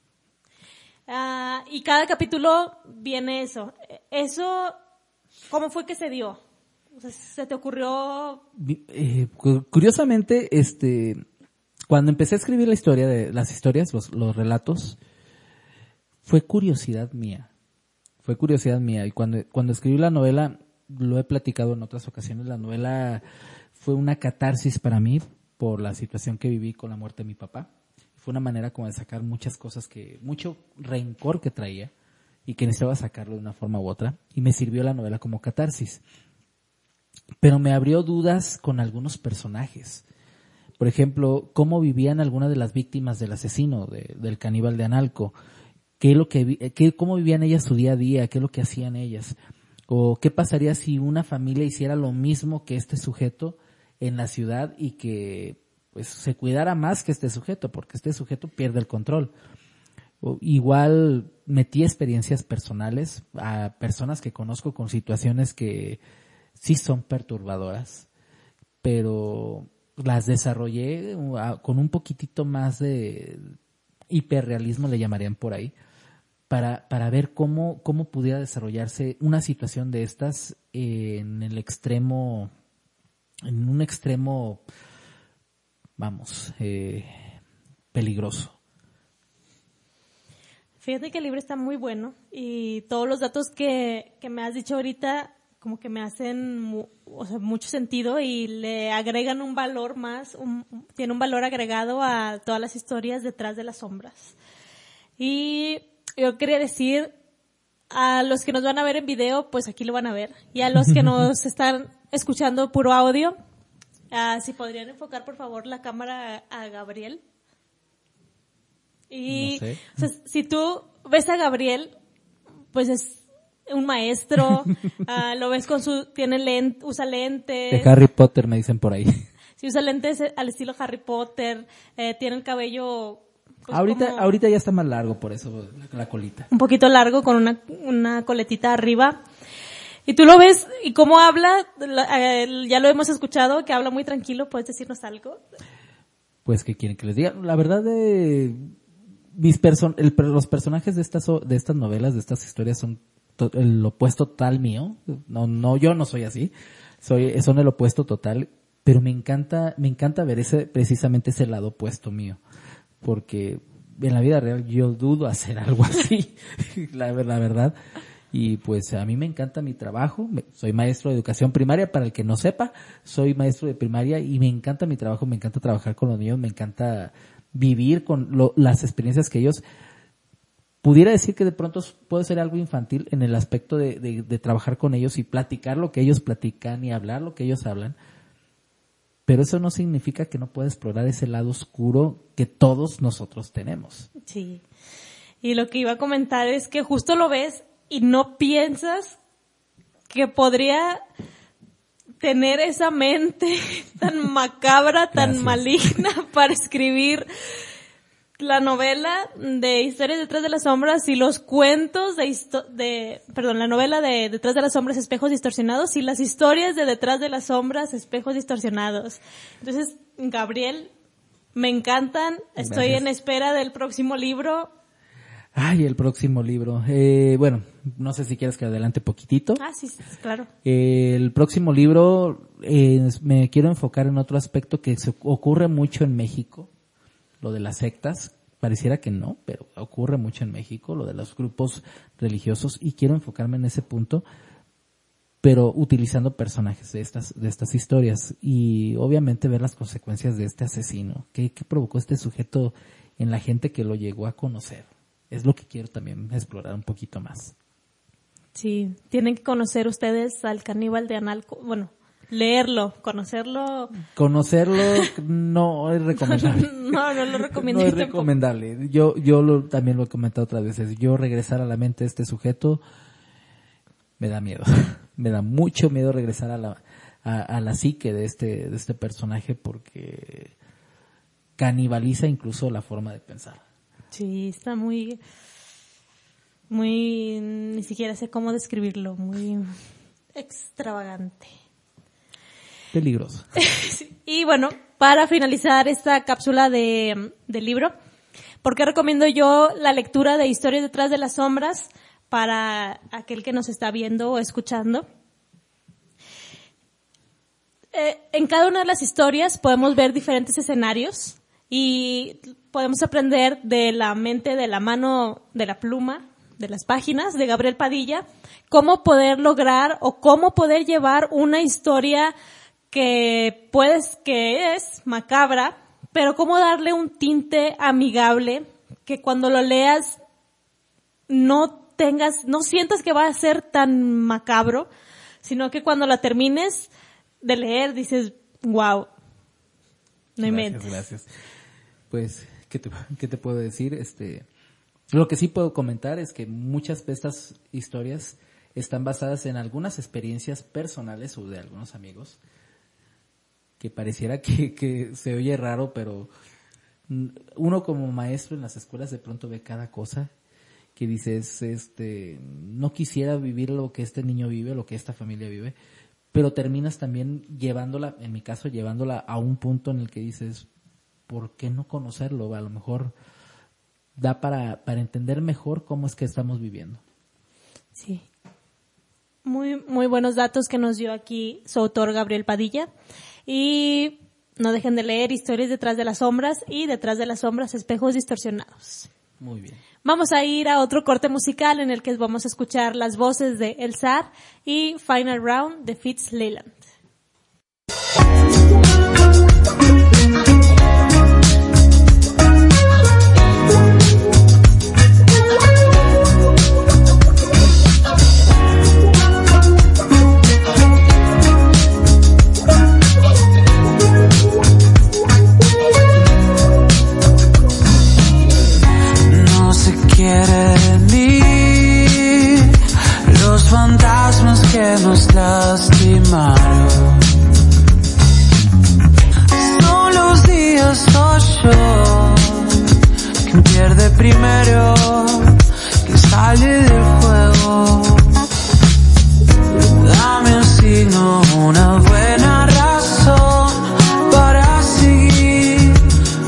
Y cada capítulo viene eso. Eso, ¿cómo fue que se dio? O sea, ¿se te ocurrió? Curiosamente, cuando empecé a escribir las historias, los relatos, fue curiosidad mía. Y cuando escribí la novela, lo he platicado en otras ocasiones, la novela fue una catarsis para mí por la situación que viví con la muerte de mi papá. Fue una manera como de sacar muchas cosas, mucho rencor que traía y que necesitaba sacarlo de una forma u otra, y me sirvió la novela como catarsis. Pero me abrió dudas con algunos personajes. Por ejemplo, cómo vivían algunas de las víctimas del asesino, del caníbal de Analco. Cómo vivían ellas su día a día, qué es lo que hacían ellas. O qué pasaría si una familia hiciera lo mismo que este sujeto en la ciudad y que pues se cuidara más que este sujeto, porque este sujeto pierde el control. Igual metí experiencias personales a personas que conozco con situaciones que sí son perturbadoras, pero las desarrollé con un poquitito más de hiperrealismo, le llamarían por ahí, para ver cómo pudiera desarrollarse una situación de estas en un extremo, peligroso. Fíjate que el libro está muy bueno y todos los datos que me has dicho ahorita como que me hacen mucho sentido y le agregan un valor más, tiene un valor agregado a todas las historias Detrás de las sombras. Y yo quería decir, a los que nos van a ver en video, pues aquí lo van a ver. Y a los que nos están escuchando puro audio, si podrían enfocar por favor la cámara a Gabriel. Y no sé. O sea, si tú ves a Gabriel, pues es un maestro, lo ves usa lentes. De Harry Potter me dicen por ahí. Sí, usa lentes al estilo Harry Potter, tiene el cabello pues, ahorita ya está más largo, por eso la colita. Un poquito largo con una coletita arriba. Y tú lo ves y cómo habla, ya lo hemos escuchado, que habla muy tranquilo. ¿Puedes decirnos algo? pues, ¿qué quieren que les diga? La verdad, los personajes de estas novelas, de estas historias son el opuesto total mío. No, yo no soy así. Son el opuesto total, pero me encanta ver precisamente ese lado opuesto mío, porque en la vida real yo dudo hacer algo así, la verdad. Y pues a mí me encanta mi trabajo. Soy maestro de educación primaria, para el que no sepa, soy maestro de primaria y me encanta mi trabajo, me encanta trabajar con los niños, me encanta vivir con las experiencias que ellos. Pudiera decir que de pronto puedo ser algo infantil en el aspecto de trabajar con ellos y platicar lo que ellos platican y hablar lo que ellos hablan, pero eso no significa que no pueda explorar ese lado oscuro que todos nosotros tenemos. Sí. Y lo que iba a comentar es que justo lo ves y no piensas que podría tener esa mente tan macabra, tan maligna para escribir la novela de Historias detrás de las sombras y los cuentos la novela de Detrás de las sombras, espejos distorsionados, y las historias de Detrás de las sombras, espejos distorsionados. Entonces, Gabriel, me encantan. Estoy en espera del próximo libro. Ay, el próximo libro. Bueno, no sé si quieres que adelante poquitito. Sí, claro. El próximo libro, me quiero enfocar en otro aspecto que ocurre mucho en México. Lo de las sectas, pareciera que no, pero ocurre mucho en México, lo de los grupos religiosos, y quiero enfocarme en ese punto, pero utilizando personajes de estas historias, y obviamente ver las consecuencias de este asesino, qué provocó este sujeto en la gente que lo llegó a conocer. Es lo que quiero también explorar un poquito más. Sí, tienen que conocer ustedes al caníbal de Analco, bueno, leerlo, conocerlo. Conocerlo no es recomendable. No lo recomiendo. No es recomendable. Yo también lo he comentado otras veces. Yo regresar a la mente de este sujeto me da miedo. Me da mucho miedo regresar a la psique de este personaje, porque canibaliza incluso la forma de pensar. Sí, está muy, ni siquiera sé cómo describirlo, muy extravagante. Peligroso. Y bueno, para finalizar esta cápsula del libro, ¿por qué recomiendo yo la lectura de Historias detrás de las sombras para aquel que nos está viendo o escuchando? En cada una de las historias podemos ver diferentes escenarios y podemos aprender de la mente, de la mano, de la pluma, de las páginas de Gabriel Padilla, cómo poder lograr o cómo poder llevar una historia que es macabra, pero cómo darle un tinte amigable, que cuando lo leas no sientas que va a ser tan macabro, sino que cuando la termines de leer dices, wow, no inventes. Gracias. Pues, ¿qué te puedo decir? Lo que sí puedo comentar es que muchas de estas historias están basadas en algunas experiencias personales o de algunos amigos, que pareciera que se oye raro, pero uno como maestro en las escuelas de pronto ve cada cosa que dices, no quisiera vivir lo que este niño vive, lo que esta familia vive, pero terminas también llevándola, en mi caso, llevándola a un punto en el que dices, ¿por qué no conocerlo? A lo mejor da para entender mejor cómo es que estamos viviendo. Sí. Muy, muy buenos datos que nos dio aquí su autor Gabriel Padilla. Y no dejen de leer Historias detrás de las sombras y Detrás de las sombras, espejos distorsionados. Muy bien. Vamos a ir a otro corte musical en el que vamos a escuchar las voces de El Zar y Final Round de Fitz Leland. Los fantasmas que nos lastimaron son los días yo quien pierde primero, que sale del juego. Dame un signo, una buena razón para seguir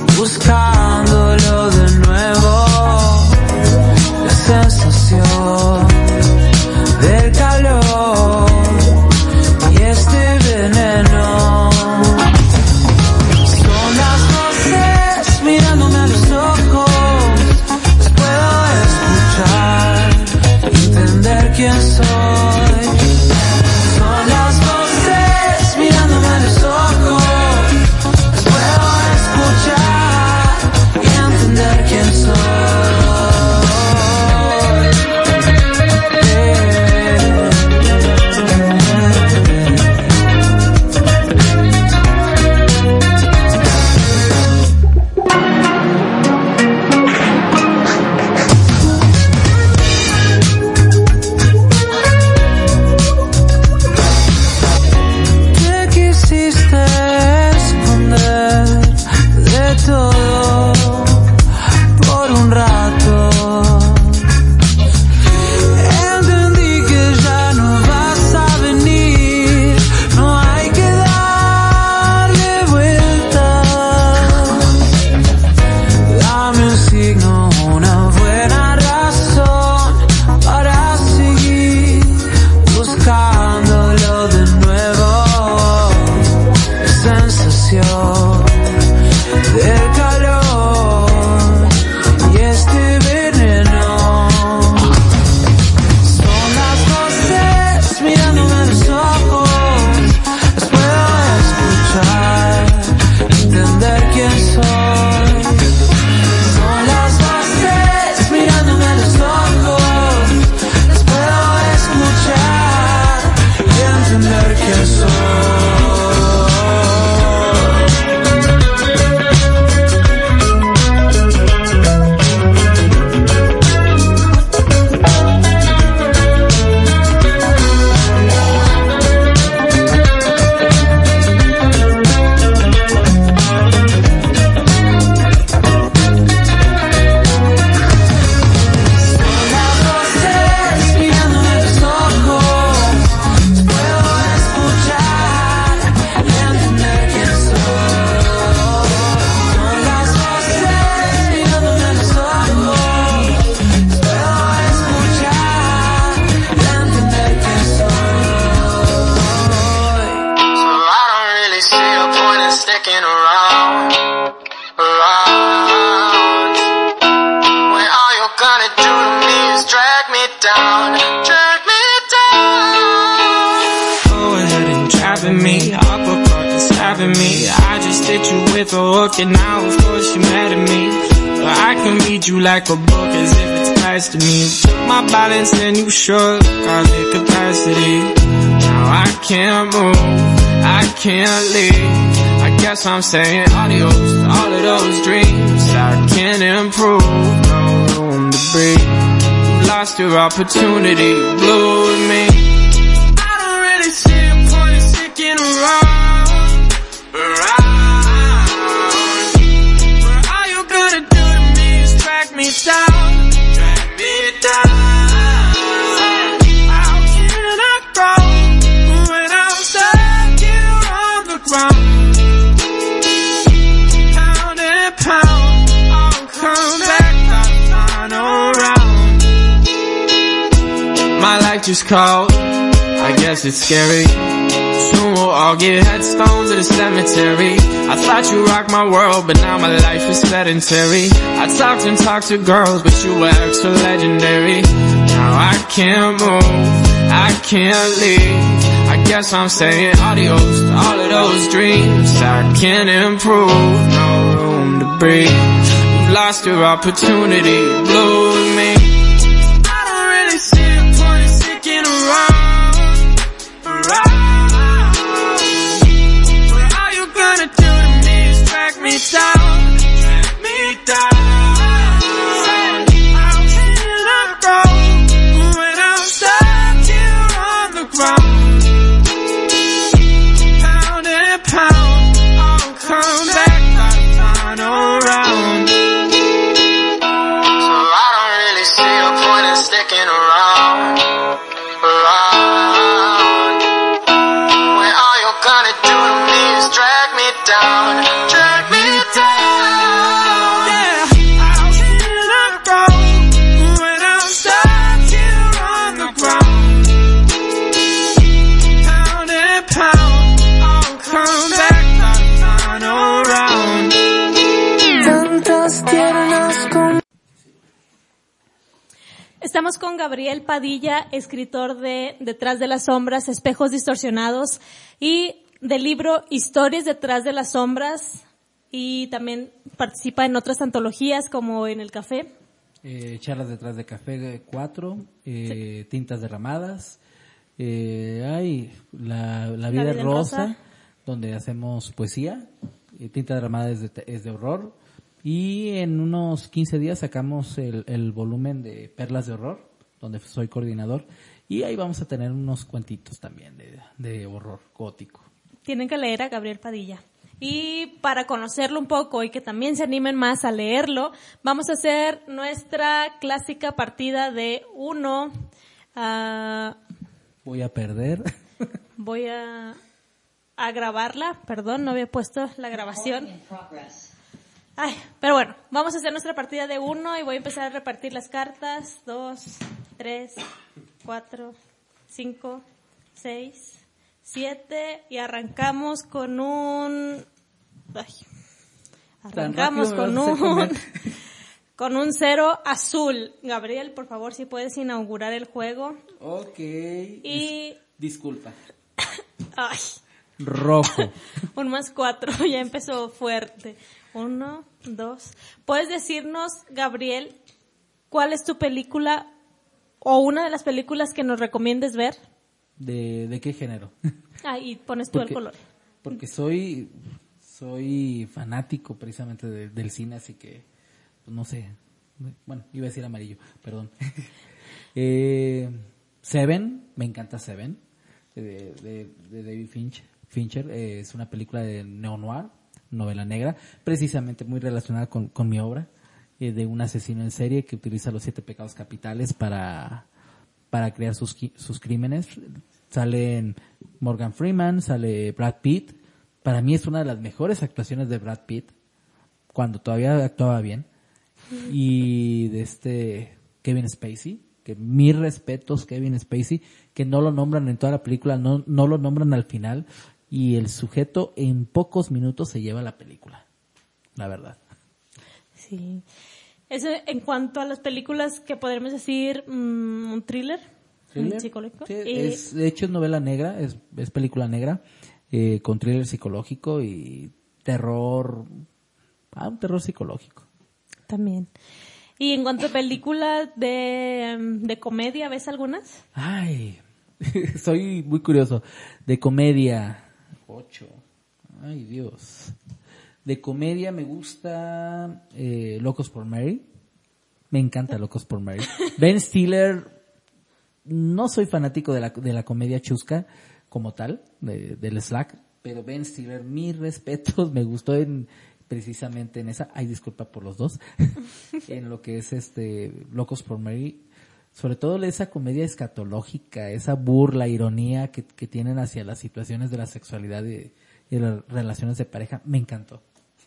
quién soy. Son las voces mirándome a los ojos. Las puedo escuchar y entender quién soy. And now of course you're mad at me, but I can read you like a book as if it's class to me. You took my balance and you shook all the capacity. Now I can't move, I can't leave. I guess I'm saying adios to all of those dreams. I can't improve, no room to breathe. You lost your opportunity, you blew with me. I don't really see a point in sticking around. Me down, drag me down. How can I grow when I'm stuck here on the ground? Pound and pound, I'll come back, I'll turn around. My life just called, I guess it's scary. Soon we'll all get headstones at the cemetery. I thought you rocked my world, but now my life is sedentary. I talked and talked to girls, but you were extra legendary. Now I can't move, I can't leave. I guess I'm saying adios to all of those dreams. I can't improve, no room to breathe. You lost your opportunity, you blew with me. I don't really see a point in sticking around. Me down, drag me down. How can I go when I'm stuck here on the ground? Pound and pound, I'll come back, I'll turn around. So I don't really see a point in sticking around. When all you're gonna do to me is drag me down. Estamos Estamos con Gabriel Padilla, escritor de Detrás de las sombras, Espejos distorsionados, y del libro Historias detrás de las sombras, y también participa en otras antologías como En el Café. Charlas detrás de Café 4, Tintas derramadas, hay la vida en rosa, donde hacemos poesía, Tinta derramada es de horror, y en unos 15 días sacamos el volumen de Perlas de Horror, donde soy coordinador, y ahí vamos a tener unos cuentitos también de horror gótico. Tienen que leer a Gabriel Padilla. Y para conocerlo un poco y que también se animen más a leerlo, vamos a hacer nuestra clásica partida de 1. Voy a perder. Voy a grabarla, perdón, no había puesto la grabación. Ay, pero bueno, vamos a hacer nuestra partida de 1 y voy a empezar a repartir las cartas. 2, 3, 4, 5, 6, 7 y arrancamos con un... Ay, arrancamos con un 0 azul. Gabriel, por favor, si puedes inaugurar el juego. Ok. Y... Disculpa. Ay. Rojo. Un +4, ya empezó fuerte. 1, 2. ¿Puedes decirnos, Gabriel, cuál es tu película o una de las películas que nos recomiendes ver? ¿De qué género? Ah, y pones tú el color. Porque soy fanático precisamente del cine, así que, pues, no sé. Bueno, iba a decir amarillo, perdón. Seven, me encanta Seven, de David Fincher. Es una película de neo-noir, novela negra, precisamente muy relacionada con mi obra, de un asesino en serie que utiliza los 7 pecados capitales para crear sus crímenes. Salen Morgan Freeman, sale Brad Pitt. Para mí es una de las mejores actuaciones de Brad Pitt, cuando todavía actuaba bien. Y de Kevin Spacey, que mis respetos, Kevin Spacey, que no lo nombran en toda la película, no lo nombran al final, y el sujeto en pocos minutos se lleva la película, la verdad. Sí. Eso en cuanto a las películas que podríamos decir, un thriller psicológico. Sí, de hecho es novela negra, es película negra, con thriller psicológico y terror, un terror psicológico. También. Y en cuanto a películas de comedia, ¿ves algunas? Ay, soy muy curioso. De comedia, 8. Ay, Dios. De comedia me gusta Locos por Mary. Me encanta Locos por Mary. Ben Stiller, no soy fanático de la comedia chusca como tal, del Slack, pero Ben Stiller, mis respetos, me gustó precisamente en esa, ay, disculpa por los dos, en lo que es Locos por Mary, sobre todo esa comedia escatológica, esa burla, ironía que tienen hacia las situaciones de la sexualidad y las relaciones de pareja, me encantó.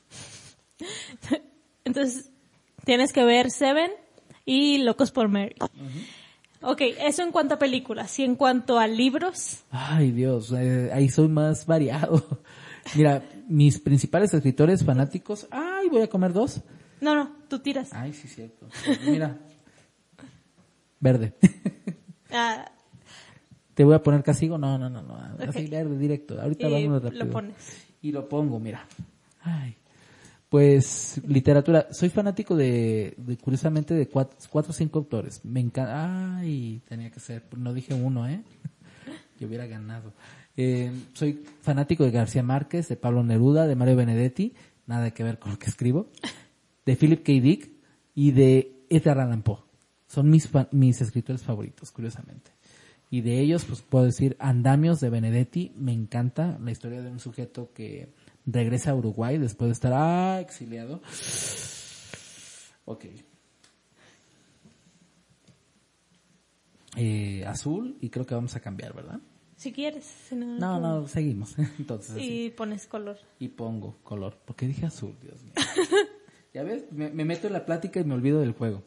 Entonces, tienes que ver Seven y Locos por Mary. Ok, eso en cuanto a películas. Y en cuanto a libros... Ay, Dios, ahí soy más variado. Mira, mis principales escritores fanáticos... Ay, voy a comer 2. No, tú tiras. Ay, sí, cierto. Mira. Verde. ¿Te voy a poner castigo? No. Así, okay. Verde, directo. Ahorita vamos rápido. Lo pones. Y lo pongo, mira. Ay. Pues, literatura. Soy fanático curiosamente, de 4 o 5 autores. Me encanta. Ay, tenía que ser. No dije uno, Yo hubiera ganado. Soy fanático de García Márquez, de Pablo Neruda, de Mario Benedetti. Nada que ver con lo que escribo. De Philip K. Dick y de Edgar Allan Poe. Son mis escritores favoritos, curiosamente. Y de ellos, pues puedo decir Andamios de Benedetti. Me encanta la historia de un sujeto que regresa a Uruguay después de estar exiliado. Ok. Azul, y creo que vamos a cambiar, ¿verdad? Si quieres. Si no, seguimos. Entonces, y así. pones color. Y pongo color. ¿Por qué dije azul? Dios mío. Ya ves, me meto en la plática y me olvido del juego.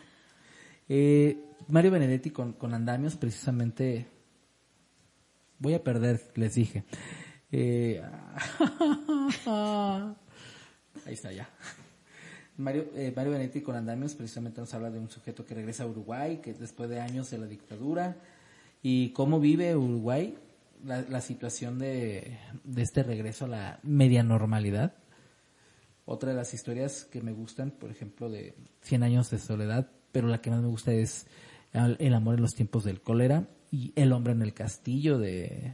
Mario Benedetti con Andamios, precisamente. Voy a perder, les dije. Ahí está ya. Mario Benedetti con Andamios precisamente nos habla de un sujeto que regresa a Uruguay, que después de años de la dictadura, y cómo vive Uruguay la situación de este regreso a la media normalidad. Otra de las historias que me gustan, por ejemplo, de 100 años de soledad, pero la que más me gusta es El amor en los tiempos del cólera y El hombre en el castillo de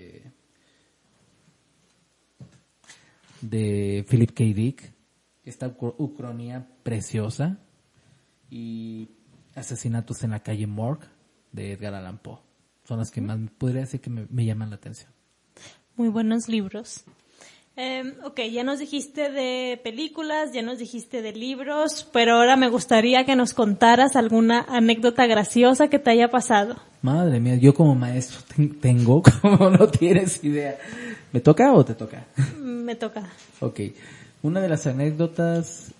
Philip K. Dick. Esta ucronía preciosa, y Asesinatos en la calle Morgue de Edgar Allan Poe. Son las que más podría decir que me llaman la atención. Muy buenos libros. Ok, ya nos dijiste de películas, ya nos dijiste de libros, pero ahora me gustaría que nos contaras alguna anécdota graciosa que te haya pasado. Madre mía, yo como maestro tengo, como no tienes idea. ¿Me toca o te toca? Me toca. Ok, una de las anécdotas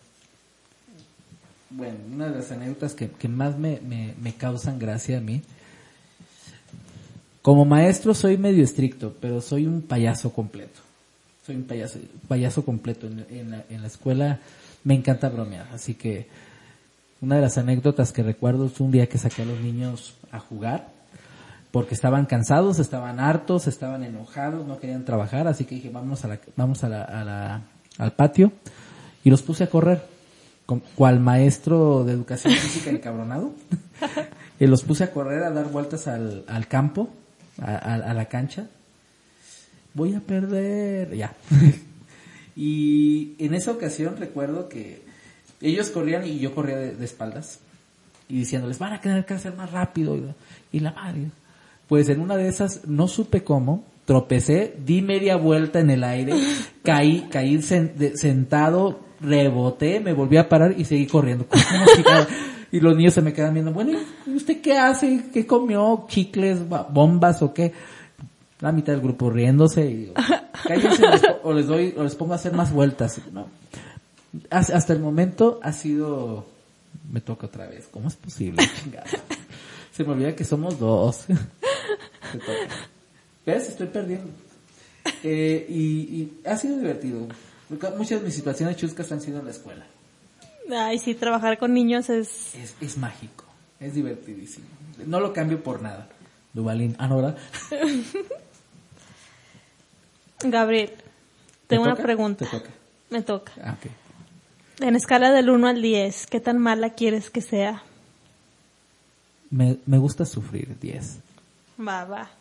que más me causan gracia a mí. Como maestro soy medio estricto, pero soy un payaso completo. Soy un payaso completo. En la escuela me encanta bromear, así que una de las anécdotas que recuerdo es un día que saqué a los niños a jugar, porque estaban cansados, estaban hartos, estaban enojados, no querían trabajar, así que dije, vamos al patio, y los puse a correr, cual maestro de educación física encabronado, y los puse a correr, a dar vueltas al campo, a la cancha. Voy a perder, ya. Y en esa ocasión recuerdo que ellos corrían y yo corría de espaldas, y diciéndoles, van a tener que hacer más rápido, y la madre. Pues en una de esas, no supe cómo, tropecé, di media vuelta en el aire, caí sentado, reboté, me volví a parar y seguí corriendo. Y los niños se me quedan viendo, bueno, ¿y usted qué hace? ¿Qué comió? ¿Chicles? ¿Bombas o qué? La mitad del grupo riéndose y digo, cállense o les pongo a hacer más vueltas, ¿no? Hasta el momento ha sido, me toca otra vez, ¿cómo es posible? Chingada. Se me olvida que somos dos. Me toca. ¿Ves? Estoy perdiendo. Y ha sido divertido. Muchas de mis situaciones chuscas han sido en la escuela. Ay, sí, trabajar con niños es mágico, es divertidísimo. No lo cambio por nada. Duvalín, no, ¿verdad? Gabriel, tengo una pregunta. ¿Te toca? Me toca. Ah, ok. En escala del 1 al 10, ¿qué tan mala quieres que sea? Me gusta sufrir, 10. Va.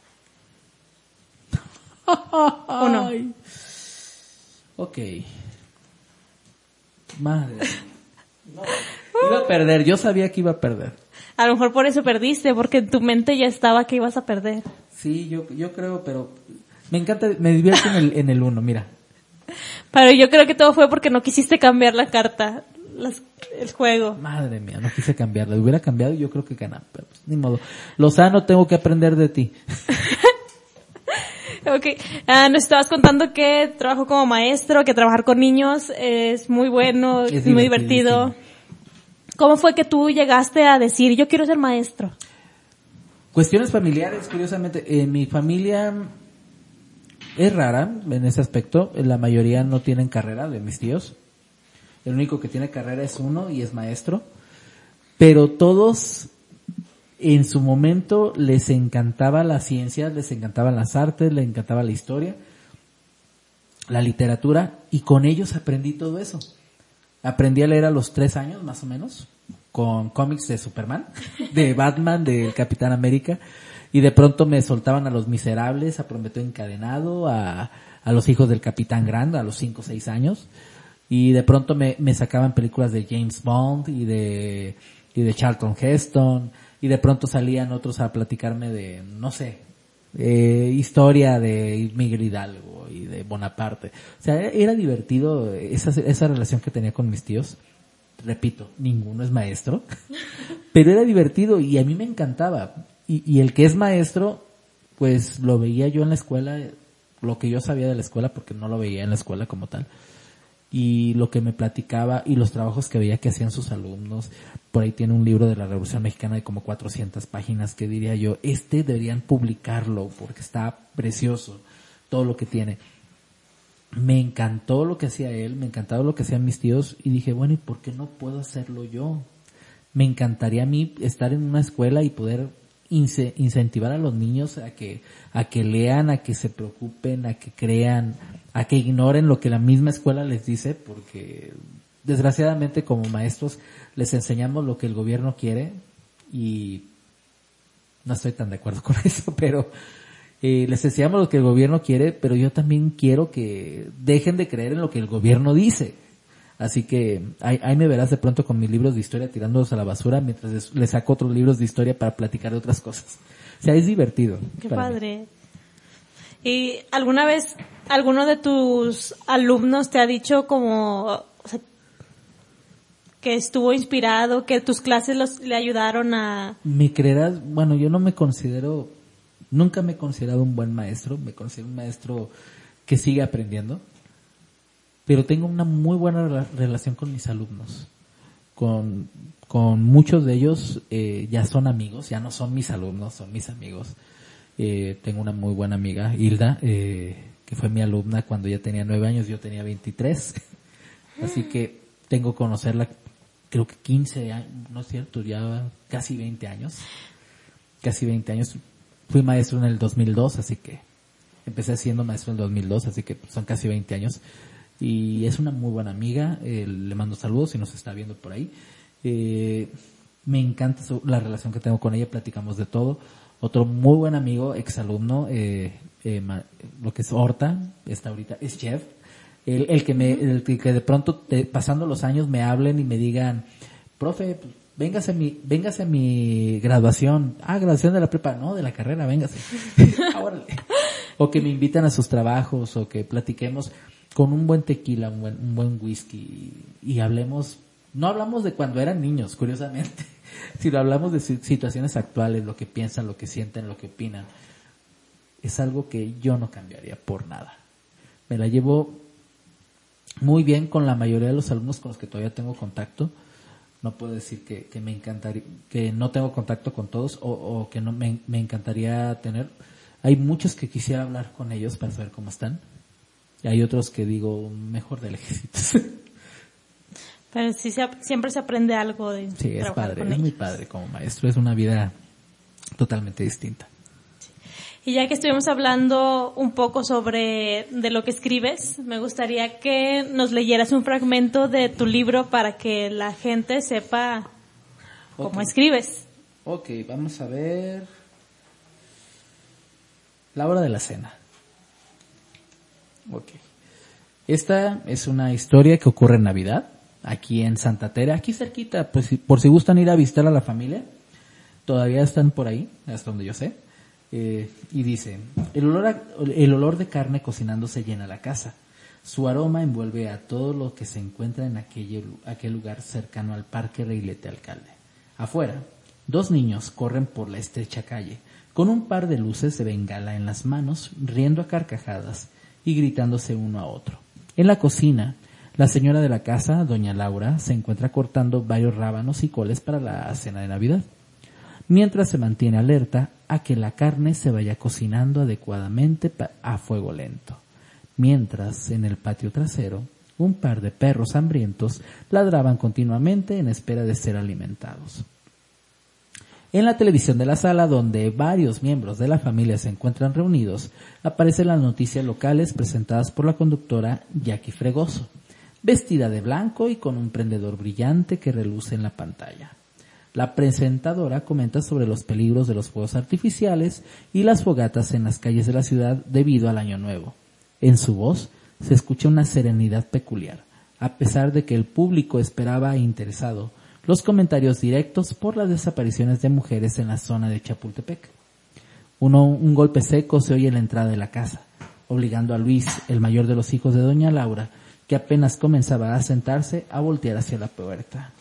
Uno. Ok. Madre. No. Iba a perder, yo sabía que iba a perder. A lo mejor por eso perdiste, porque en tu mente ya estaba que ibas a perder. Sí, yo creo, pero me encanta, me divierto en el 1, mira. Pero yo creo que todo fue porque no quisiste cambiar la carta, el juego. Madre mía, no quise cambiarla. Hubiera cambiado, yo creo que ganaba, pero pues, ni modo. Lozano, tengo que aprender de ti. Okay. Nos estabas contando que trabajo como maestro, que trabajar con niños es muy bueno, es muy divertido. ¿Cómo fue que tú llegaste a decir, yo quiero ser maestro? Cuestiones familiares, curiosamente. Mi familia es rara en ese aspecto. La mayoría no tienen carrera, de mis tíos. El único que tiene carrera es uno y es maestro. Pero todos, en su momento, les encantaba la ciencia, les encantaban las artes, les encantaba la historia, la literatura, y con ellos aprendí todo eso. Aprendí a leer a los 3 años, más o menos, con cómics de Superman, de Batman, de Capitán América, y de pronto me soltaban a Los Miserables, a Prometeo Encadenado, a Los Hijos del Capitán Grant, a los 5 o 6 años, y de pronto me sacaban películas de James Bond y de Charlton Heston, y de pronto salían otros a platicarme de, no sé, historia de Miguel Hidalgo y de Bonaparte. O sea, era divertido esa relación que tenía con mis tíos. Repito, ninguno es maestro, pero era divertido y a mí me encantaba. Y el que es maestro, pues lo veía yo en la escuela, lo que yo sabía de la escuela, porque no lo veía en la escuela como tal. Y lo que me platicaba y los trabajos que veía que hacían sus alumnos. Por ahí tiene un libro de la Revolución Mexicana de como 400 páginas que diría yo, deberían publicarlo porque está precioso todo lo que tiene. me encantó lo que hacía él, me encantaba lo que hacían mis tíos y dije, bueno, ¿y por qué no puedo hacerlo yo? Me encantaría a mí estar en una escuela y poder incentivar a los niños a que lean, a que se preocupen, a que crean, a que ignoren lo que la misma escuela les dice, porque desgraciadamente como maestros les enseñamos lo que el gobierno quiere y no estoy tan de acuerdo con eso, pero les enseñamos lo que el gobierno quiere, pero yo también quiero que dejen de creer en lo que el gobierno dice. Así que ahí me verás de pronto con mis libros de historia tirándolos a la basura mientras les saco otros libros de historia para platicar de otras cosas. O sea, es divertido. Qué padre. ¿Y alguna vez alguno de tus alumnos te ha dicho como, o sea, que estuvo inspirado, que tus clases le ayudaron a...? ¿Me creerás? Bueno, yo no me considero, nunca me he considerado un buen maestro, me considero un maestro que sigue aprendiendo. Pero tengo una muy buena relación con mis alumnos. Con muchos de ellos ya son amigos, ya no son mis alumnos, son mis amigos. Tengo una muy buena amiga, Hilda, que fue mi alumna cuando ella tenía 9 años, yo tenía 23. Así que tengo que conocerla, creo que 15 años, no es cierto, ya casi 20 años. Casi 20 años. Fui maestro en el 2002, así que empecé siendo maestro en el 2002, así que son casi 20 años. Y es una muy buena amiga, le mando saludos si nos está viendo por ahí. Me encanta la relación que tengo con ella, platicamos de todo. Otro muy buen amigo, exalumno, lo que es Horta, está ahorita, es chef. El que de pronto, pasando los años, me hablen y me digan, profe, véngase a mi graduación. Graduación de la prepa, no, de la carrera, véngase. Órale. O que me invitan a sus trabajos, o que platiquemos con un buen tequila, un buen whisky y hablemos, no hablamos de cuando eran niños, curiosamente, sino hablamos de situaciones actuales, lo que piensan, lo que sienten, lo que opinan. Es algo que yo no cambiaría por nada. Me la llevo muy bien con la mayoría de los alumnos con los que todavía tengo contacto. No puedo decir que me encantaría, que no tengo contacto con todos o que no me encantaría tener. Hay muchos que quisiera hablar con ellos para saber cómo están. Y hay otros que digo, mejor de lejitos. Pero sí siempre se aprende algo de sí, es padre, es ellos. muy padre como maestro, es una vida totalmente distinta. Sí. Y ya que estuvimos hablando un poco de lo que escribes, me gustaría que nos leyeras un fragmento de tu libro para que la gente sepa cómo escribes. Ok, vamos a ver. La hora de la cena. Ok. Esta es una historia que ocurre en Navidad, aquí en Santa Tere, aquí cerquita, pues por si gustan ir a visitar a la familia, todavía están por ahí, hasta donde yo sé. Y dice, el olor de carne cocinándose llena la casa. Su aroma envuelve a todo lo que se encuentra en aquel lugar cercano al Parque Reilete Alcalde. Afuera, 2 niños corren por la estrecha calle, con un par de luces de bengala en las manos, riendo a carcajadas y gritándose uno a otro. En la cocina, la señora de la casa, doña Laura, se encuentra cortando varios rábanos y coles para la cena de Navidad, mientras se mantiene alerta a que la carne se vaya cocinando adecuadamente a fuego lento. Mientras, en el patio trasero, un par de perros hambrientos ladraban continuamente en espera de ser alimentados. En la televisión de la sala, donde varios miembros de la familia se encuentran reunidos, aparecen las noticias locales presentadas por la conductora Jackie Fregoso, vestida de blanco y con un prendedor brillante que reluce en la pantalla. La presentadora comenta sobre los peligros de los fuegos artificiales y las fogatas en las calles de la ciudad debido al Año Nuevo. En su voz se escucha una serenidad peculiar, a pesar de que el público esperaba interesado los comentarios directos por las desapariciones de mujeres en la zona de Chapultepec. Un golpe seco se oye en la entrada de la casa, obligando a Luis, el mayor de los hijos de doña Laura, que apenas comenzaba a sentarse, a voltear hacia la puerta.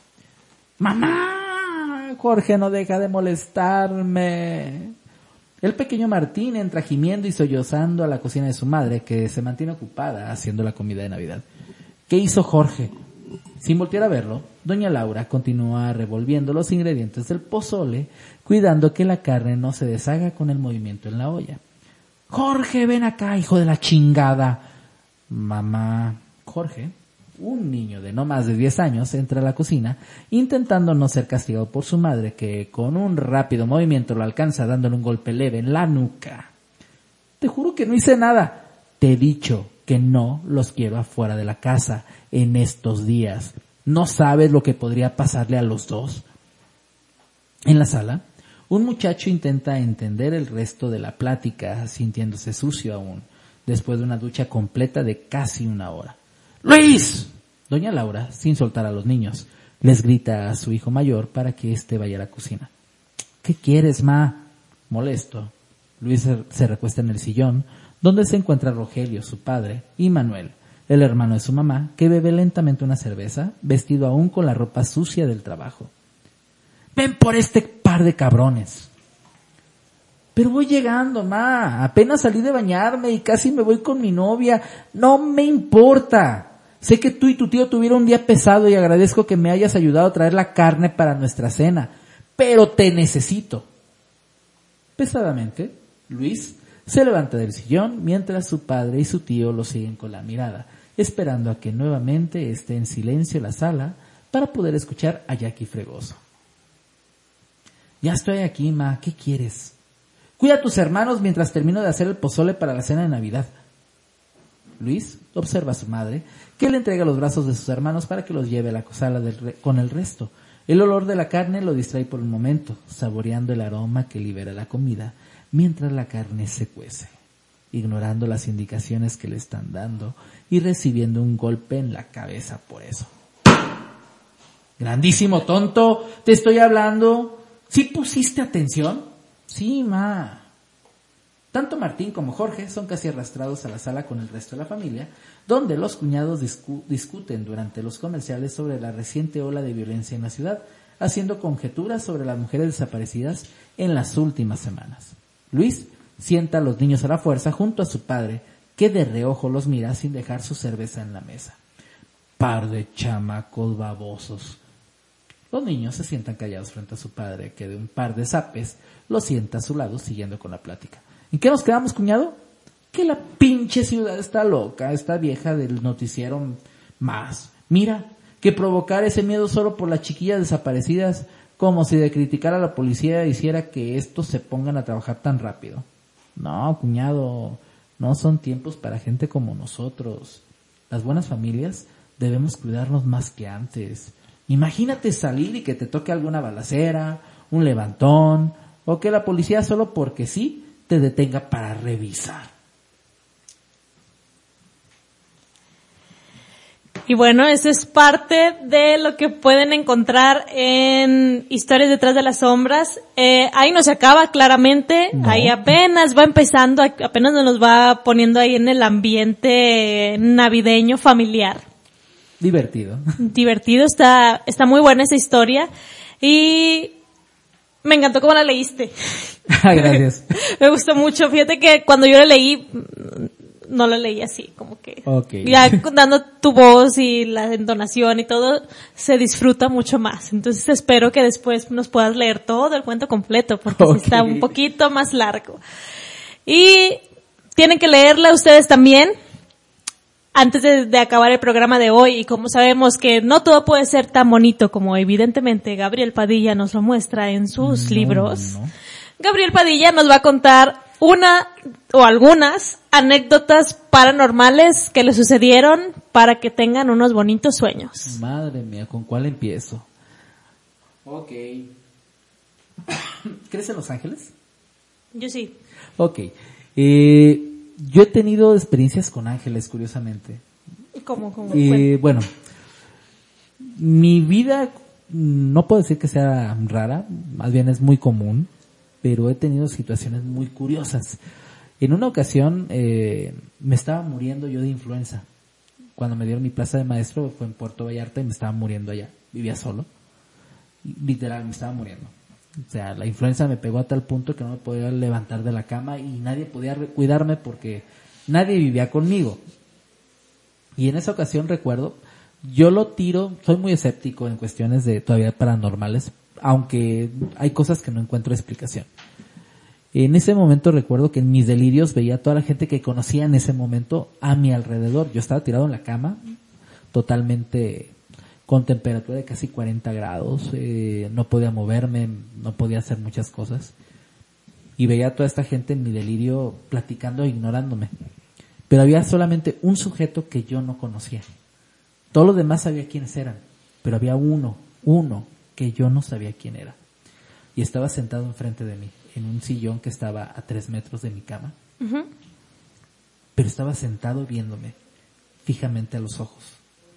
¡Mamá! Jorge no deja de molestarme. El pequeño Martín entra gimiendo y sollozando a la cocina de su madre, que se mantiene ocupada haciendo la comida de Navidad. ¿Qué hizo Jorge? Sin voltear a verlo, doña Laura continúa revolviendo los ingredientes del pozole, cuidando que la carne no se deshaga con el movimiento en la olla. Jorge, ven acá, hijo de la chingada. mamá Jorge, un niño de no más de 10 años, entra a la cocina intentando no ser castigado por su madre, que con un rápido movimiento lo alcanza dándole un golpe leve en la nuca. Te juro que no hice nada. Te he dicho que no los quiero afuera de la casa en estos días. ¿No sabes lo que podría pasarle a los dos? En la sala, un muchacho intenta entender el resto de la plática, sintiéndose sucio aún, después de una ducha completa de casi 1 hora. ¡Luis! Doña Laura, sin soltar a los niños, les grita a su hijo mayor para que éste vaya a la cocina. ¿Qué quieres, ma? Molesto, Luis se recuesta en el sillón, donde se encuentra Rogelio, su padre, y Manuel, el hermano de su mamá, que bebe lentamente una cerveza, vestido aún con la ropa sucia del trabajo. Ven por este par de cabrones. Pero voy llegando, ma. Apenas salí de bañarme y casi me voy con mi novia. No me importa. Sé que tú y tu tío tuvieron un día pesado y agradezco que me hayas ayudado a traer la carne para nuestra cena. Pero te necesito. Pesadamente, Luis se levanta del sillón mientras su padre y su tío lo siguen con la mirada, esperando a que nuevamente esté en silencio la sala para poder escuchar a Jackie Fregoso. Ya estoy aquí, ma. ¿Qué quieres? Cuida a tus hermanos mientras termino de hacer el pozole para la cena de Navidad. Luis observa a su madre, que le entrega los brazos de sus hermanos para que los lleve a la sala con el resto. El olor de la carne lo distrae por un momento, saboreando el aroma que libera la comida, mientras la carne se cuece, ignorando las indicaciones que le están dando y recibiendo un golpe en la cabeza por eso. Grandísimo tonto, te estoy hablando. ¿Sí pusiste atención? Sí, ma. Tanto Martín como Jorge son casi arrastrados a la sala con el resto de la familia, donde los cuñados discuten durante los comerciales sobre la reciente ola de violencia en la ciudad, haciendo conjeturas sobre las mujeres desaparecidas en las últimas semanas. Luis sienta a los niños a la fuerza junto a su padre, que de reojo los mira sin dejar su cerveza en la mesa. Par de chamacos babosos. Los niños se sientan callados frente a su padre, que de un par de zapes lo sienta a su lado siguiendo con la plática. ¿En qué nos quedamos, cuñado? Que la pinche ciudad está loca, esta vieja del noticiero más. Mira, que provocar ese miedo solo por las chiquillas desaparecidas, como si de criticar a la policía hiciera que estos se pongan a trabajar tan rápido. No, cuñado, no son tiempos para gente como nosotros. Las buenas familias debemos cuidarnos más que antes. Imagínate salir y que te toque alguna balacera, un levantón, o que la policía solo porque sí te detenga para revisar. Y bueno, eso es parte de lo que pueden encontrar en Historias detrás de las sombras. Ahí no se acaba, claramente. No. Ahí apenas va empezando, apenas nos va poniendo ahí en el ambiente navideño familiar. Divertido, está muy buena esa historia y me encantó cómo la leíste. Gracias. Me gustó mucho. Fíjate que cuando yo la leí, no la leí así, como que ya dando tu voz y la entonación y todo, se disfruta mucho más. Entonces espero que después nos puedas leer todo el cuento completo, porque sí está un poquito más largo. Y tienen que leerla ustedes también. Antes de acabar el programa de hoy, y como sabemos que no todo puede ser tan bonito como evidentemente Gabriel Padilla nos lo muestra en sus libros, Gabriel Padilla nos va a contar una o algunas anécdotas paranormales que le sucedieron para que tengan unos bonitos sueños. Madre mía, ¿con cuál empiezo? Ok. ¿Crees en Los Ángeles? Yo sí. Ok. Yo he tenido experiencias con ángeles, curiosamente. ¿Cómo? Bueno, mi vida no puedo decir que sea rara, más bien es muy común, pero he tenido situaciones muy curiosas. En una ocasión me estaba muriendo yo de influenza. Cuando me dieron mi plaza de maestro fue en Puerto Vallarta y me estaba muriendo allá. Vivía solo. Literal, me estaba muriendo. O sea, la influenza me pegó a tal punto que no me podía levantar de la cama y nadie podía cuidarme porque nadie vivía conmigo. Y en esa ocasión recuerdo, yo lo tiro, soy muy escéptico en cuestiones de todavía paranormales, aunque hay cosas que no encuentro explicación. En ese momento recuerdo que en mis delirios veía a toda la gente que conocía en ese momento a mi alrededor. Yo estaba tirado en la cama, totalmente con temperatura de casi 40 grados, no podía moverme, no podía hacer muchas cosas. Y veía a toda esta gente en mi delirio platicando e ignorándome. Pero había solamente un sujeto que yo no conocía. Todos los demás sabía quiénes eran, pero había uno que yo no sabía quién era. Y estaba sentado enfrente de mí, en un sillón que estaba a 3 metros de mi cama. Ujú. Pero estaba sentado viéndome fijamente a los ojos.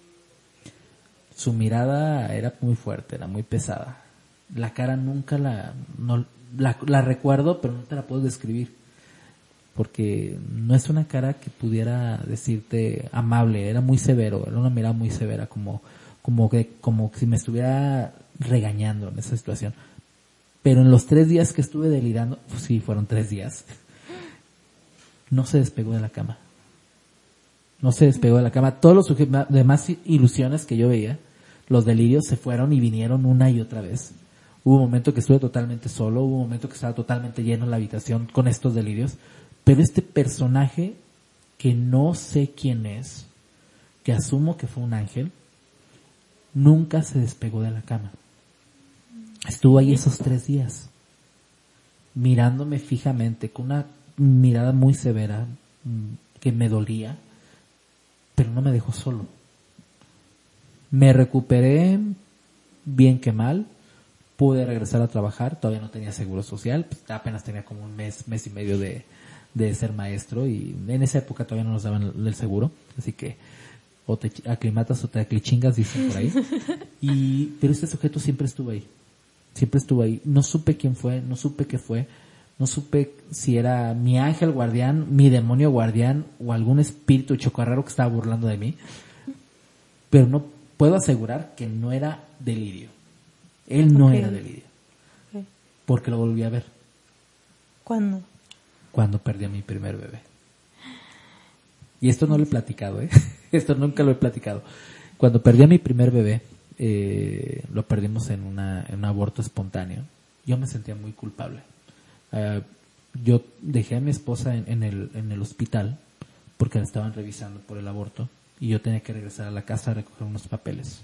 Su mirada era muy fuerte, era muy pesada. La cara nunca la recuerdo, pero no te la puedo describir. Porque no es una cara que pudiera decirte amable, era muy severo, era una mirada muy severa, como si me estuviera regañando en esa situación. Pero en los 3 días que estuve delirando, pues sí, fueron 3 días, no se despegó de la cama. No se despegó de la cama. Todos los demás ilusiones que yo veía, los delirios se fueron y vinieron una y otra vez. Hubo un momento que estuve totalmente solo, hubo un momento que estaba totalmente lleno en la habitación con estos delirios. Pero este personaje, que no sé quién es, que asumo que fue un ángel, nunca se despegó de la cama. Estuvo ahí esos 3 días, mirándome fijamente, con una mirada muy severa, que me dolía, pero no me dejó solo. Me recuperé bien que mal, pude regresar a trabajar, todavía no tenía seguro social, pues apenas tenía como un mes y medio de ser maestro, y en esa época todavía no nos daban el seguro, así que o te aclimatas o te aclichingas, dicen por ahí. Pero este sujeto siempre estuvo ahí, no supe quién fue, no supe qué fue, no supe si era mi ángel guardián, mi demonio guardián o algún espíritu chocarrero que estaba burlando de mí, pero no puedo asegurar que no era delirio. Él no era delirio, porque lo volví a ver. ¿Cuándo? Cuando perdí a mi primer bebé. Y esto no lo he platicado, esto nunca lo he platicado. Cuando perdí a mi primer bebé, lo perdimos en un aborto espontáneo. Yo me sentía muy culpable. Yo dejé a mi esposa en el hospital porque la estaban revisando por el aborto y yo tenía que regresar a la casa a recoger unos papeles.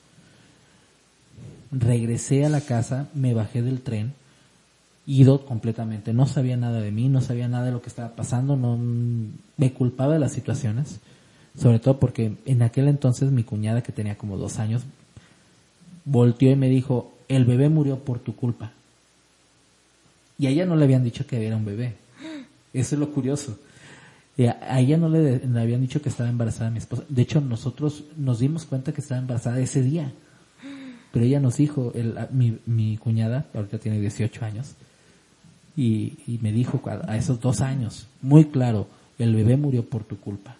Regresé a la casa, me bajé del tren, ido completamente, no sabía nada de mí, no sabía nada de lo que estaba pasando, no me culpaba de las situaciones, sobre todo porque en aquel entonces mi cuñada, que tenía como 2 años, volteó y me dijo: el bebé murió por tu culpa. Y a ella no le habían dicho que era un bebé. Eso es lo curioso. A ella no le habían dicho que estaba embarazada mi esposa. De hecho, nosotros nos dimos cuenta que estaba embarazada ese día. Pero ella nos dijo, mi cuñada, ahorita tiene 18 años, y me dijo a esos 2 años, muy claro: el bebé murió por tu culpa.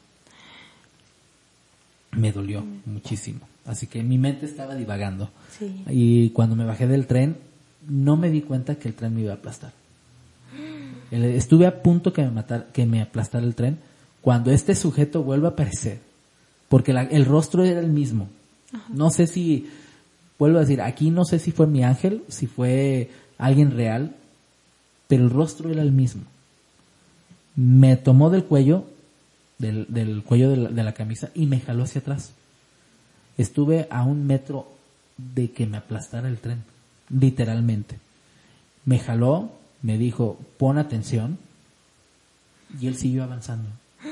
Me dolió muchísimo. Así que mi mente estaba divagando. Sí. Y cuando me bajé del tren, no me di cuenta que el tren me iba a aplastar. Estuve a punto que me aplastara el tren cuando este sujeto vuelve a aparecer. Porque el rostro era el mismo. Ajá. No sé si, vuelvo a decir, aquí no sé si fue mi ángel, si fue alguien real, pero el rostro era el mismo. Me tomó del cuello, del cuello de la camisa, y me jaló hacia atrás. Estuve a 1 metro de que me aplastara el tren, literalmente. Me jaló, me dijo: pon atención, y él siguió avanzando.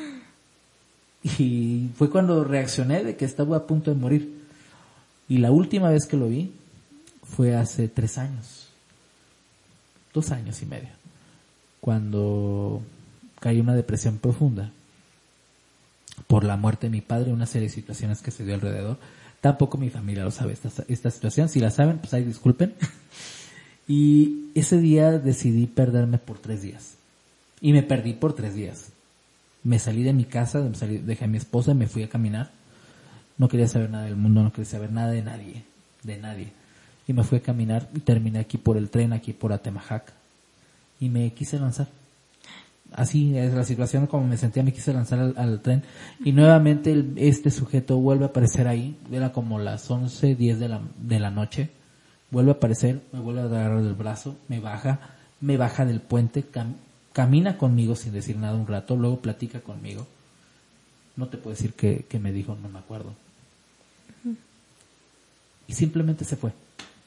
Y fue cuando reaccioné de que estaba a punto de morir. Y la última vez que lo vi fue hace 3 años, 2 años y medio, cuando caí en una depresión profunda por la muerte de mi padre, una serie de situaciones que se dio alrededor. Tampoco mi familia lo sabe, esta situación. Si la saben, pues ahí disculpen. Y ese día decidí perderme por 3 días. Y me perdí por 3 días. Me salí de mi casa, dejé a mi esposa y me fui a caminar. No quería saber nada del mundo, no quería saber nada de nadie. Y me fui a caminar y terminé aquí por el tren, aquí por Atemajac. Y me quise lanzar. Así es la situación, como me sentía, me quise lanzar al tren. Y nuevamente este sujeto vuelve a aparecer ahí. Era como las 11:10 de la noche. Vuelve a aparecer, me vuelve a agarrar del brazo, me baja del puente, camina conmigo sin decir nada un rato, luego platica conmigo. No te puedo decir que me dijo, no me acuerdo. Y simplemente se fue.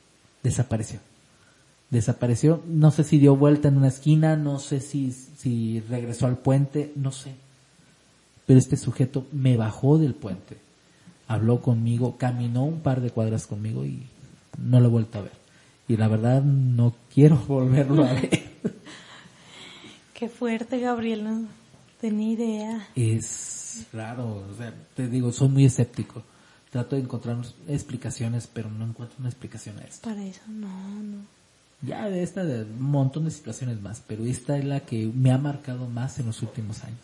Desapareció. No sé si dio vuelta en una esquina, no sé si regresó al puente, no sé. Pero este sujeto me bajó del puente, habló conmigo, caminó un par de cuadras conmigo y no lo he vuelto a ver. Y la verdad no quiero volverlo a ver. Qué fuerte, Gabriel, no tenía idea. Es raro, o sea, te digo, soy muy escéptico. Trato de encontrar explicaciones, pero no encuentro una explicación a esto. Para eso, no. Ya de un montón de situaciones más, pero esta es la que me ha marcado más en los últimos años.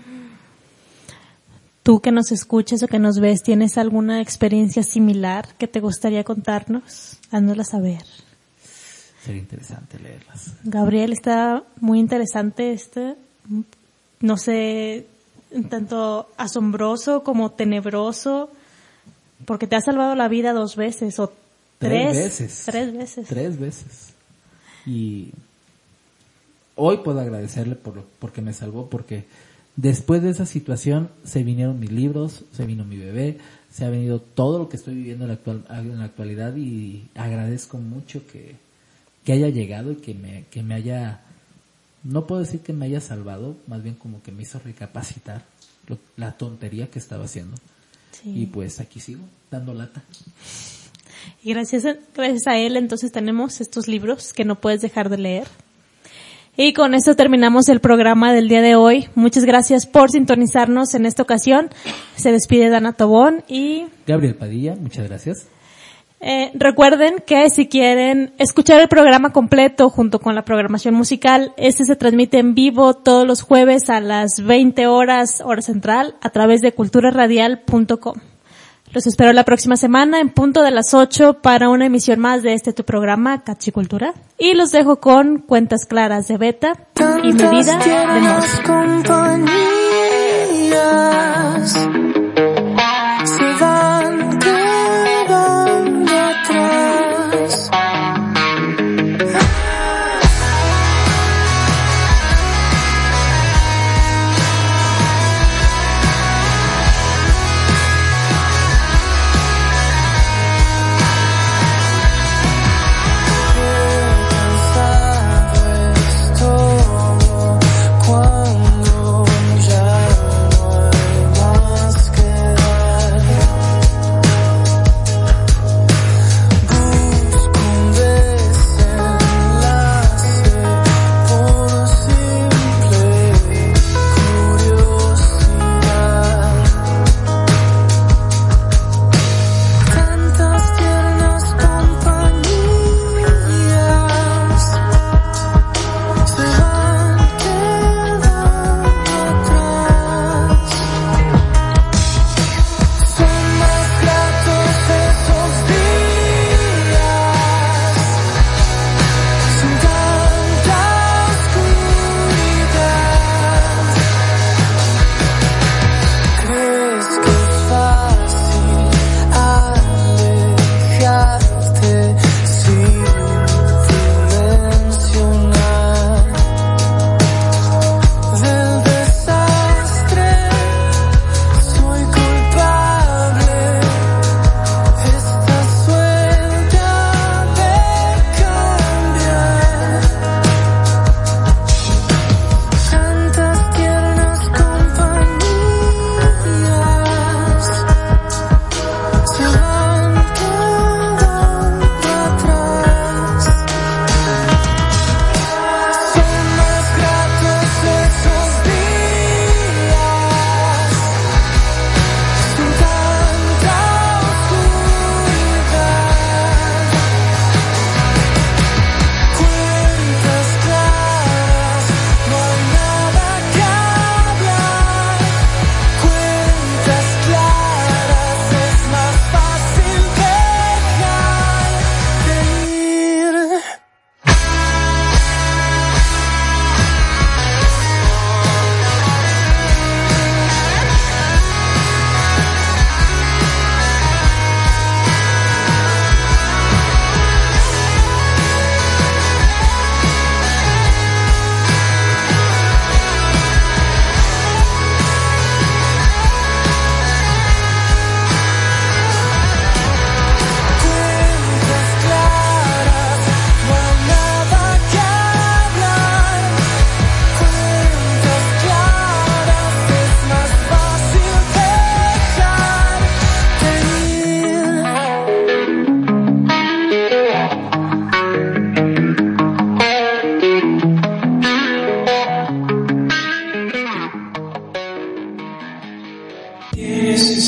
Tú que nos escuchas o que nos ves, ¿tienes alguna experiencia similar que te gustaría contarnos? Háznosla saber. Sería interesante leerlas. Gabriel, está muy interesante no sé, un tanto asombroso como tenebroso, porque te ha salvado la vida 2 veces o 3 veces. 3 veces. 3 veces. Y hoy puedo agradecerle porque me salvó, porque después de esa situación se vinieron mis libros, se vino mi bebé, se ha venido todo lo que estoy viviendo en la actualidad, y agradezco mucho que haya llegado y que me haya, no puedo decir que me haya salvado, más bien como que me hizo recapacitar la tontería que estaba haciendo. Sí. Y pues aquí sigo, dando lata. Y gracias a él entonces tenemos estos libros que no puedes dejar de leer. Y con esto terminamos el programa del día de hoy. Muchas gracias por sintonizarnos en esta ocasión. Se despide Dana Tobón y Gabriel Padilla, muchas gracias. Recuerden que si quieren escuchar el programa completo junto con la programación musical, se transmite en vivo todos los jueves a las 20 horas, hora central, a través de culturaradial.com. Los espero la próxima semana en punto de las 8 para una emisión más de tu programa Cachicultura. Y los dejo con Cuentas Claras de Beta y Mi Vida de Mozo. Compañías se van quedando atrás. Cuando ya no hay más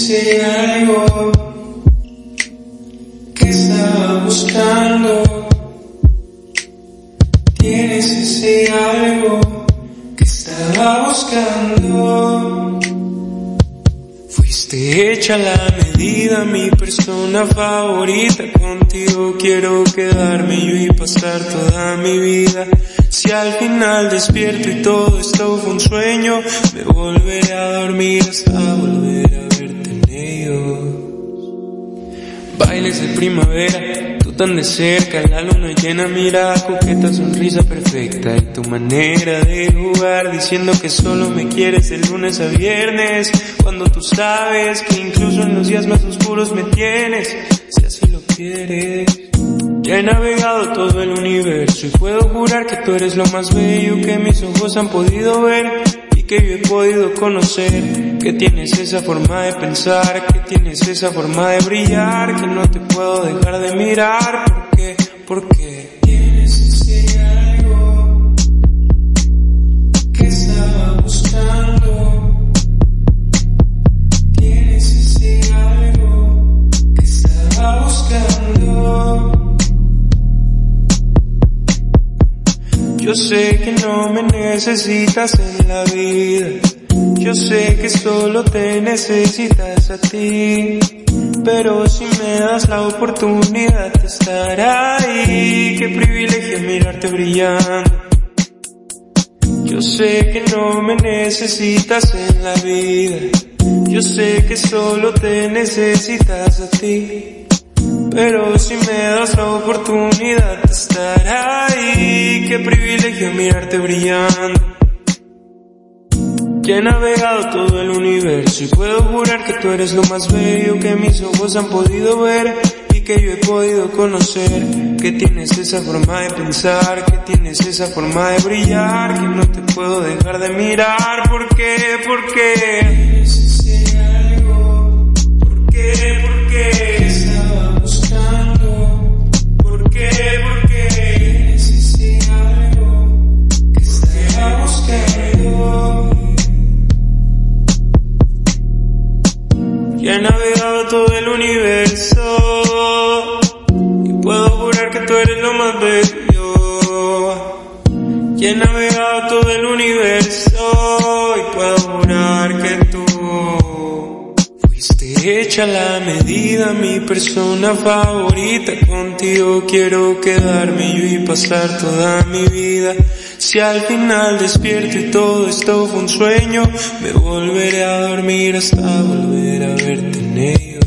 ese algo que estaba buscando. Tienes ese algo que estaba buscando. Fuiste hecha a la medida, mi persona favorita. Contigo quiero quedarme yo y pasar toda mi vida. Si al final despierto y todo esto fue un sueño, me volveré a dormir hasta volver a verte en ellos. Bailes de primavera, tú tan de cerca, la luna llena, mira, coqueta sonrisa perfecta. Y tu manera de jugar, diciendo que solo me quieres de lunes a viernes, cuando tú sabes que incluso en los días más oscuros me tienes, si así lo quieres. Ya he navegado todo el universo y puedo jurar que tú eres lo más bello que mis ojos han podido ver y que yo he podido conocer. Que tienes esa forma de pensar, que tienes esa forma de brillar, que no te puedo dejar de mirar. ¿Por qué? Porque tienes ese algo que estaba buscando. Tienes ese algo que estaba buscando. Yo sé que no me necesitas en la vida, yo sé que solo te necesitas a ti, pero si me das la oportunidad de estar ahí, qué privilegio mirarte brillando. Yo sé que no me necesitas en la vida, yo sé que solo te necesitas a ti, pero si me das la oportunidad de estar ahí, qué privilegio mirarte brillando. Ya he navegado todo el universo y puedo jurar que tú eres lo más bello que mis ojos han podido ver y que yo he podido conocer. Que tienes esa forma de pensar, que tienes esa forma de brillar, que no te puedo dejar de mirar. ¿Por qué? ¿Por qué? Tienes ese algo. ¿Por qué? ¿Por qué? Estaba buscando. ¿Por qué? ¿Por qué? Tienes ese algo que estaba buscando. Ya he navegado todo el universo y puedo jurar que tú eres lo más bello. Ya he navegado todo el universo y puedo jurar que tú fuiste hecha a la medida, mi persona favorita. Contigo quiero quedarme yo y pasar toda mi vida. Si al final despierto y todo esto fue un sueño, me volveré a dormir hasta volver a verte en ello.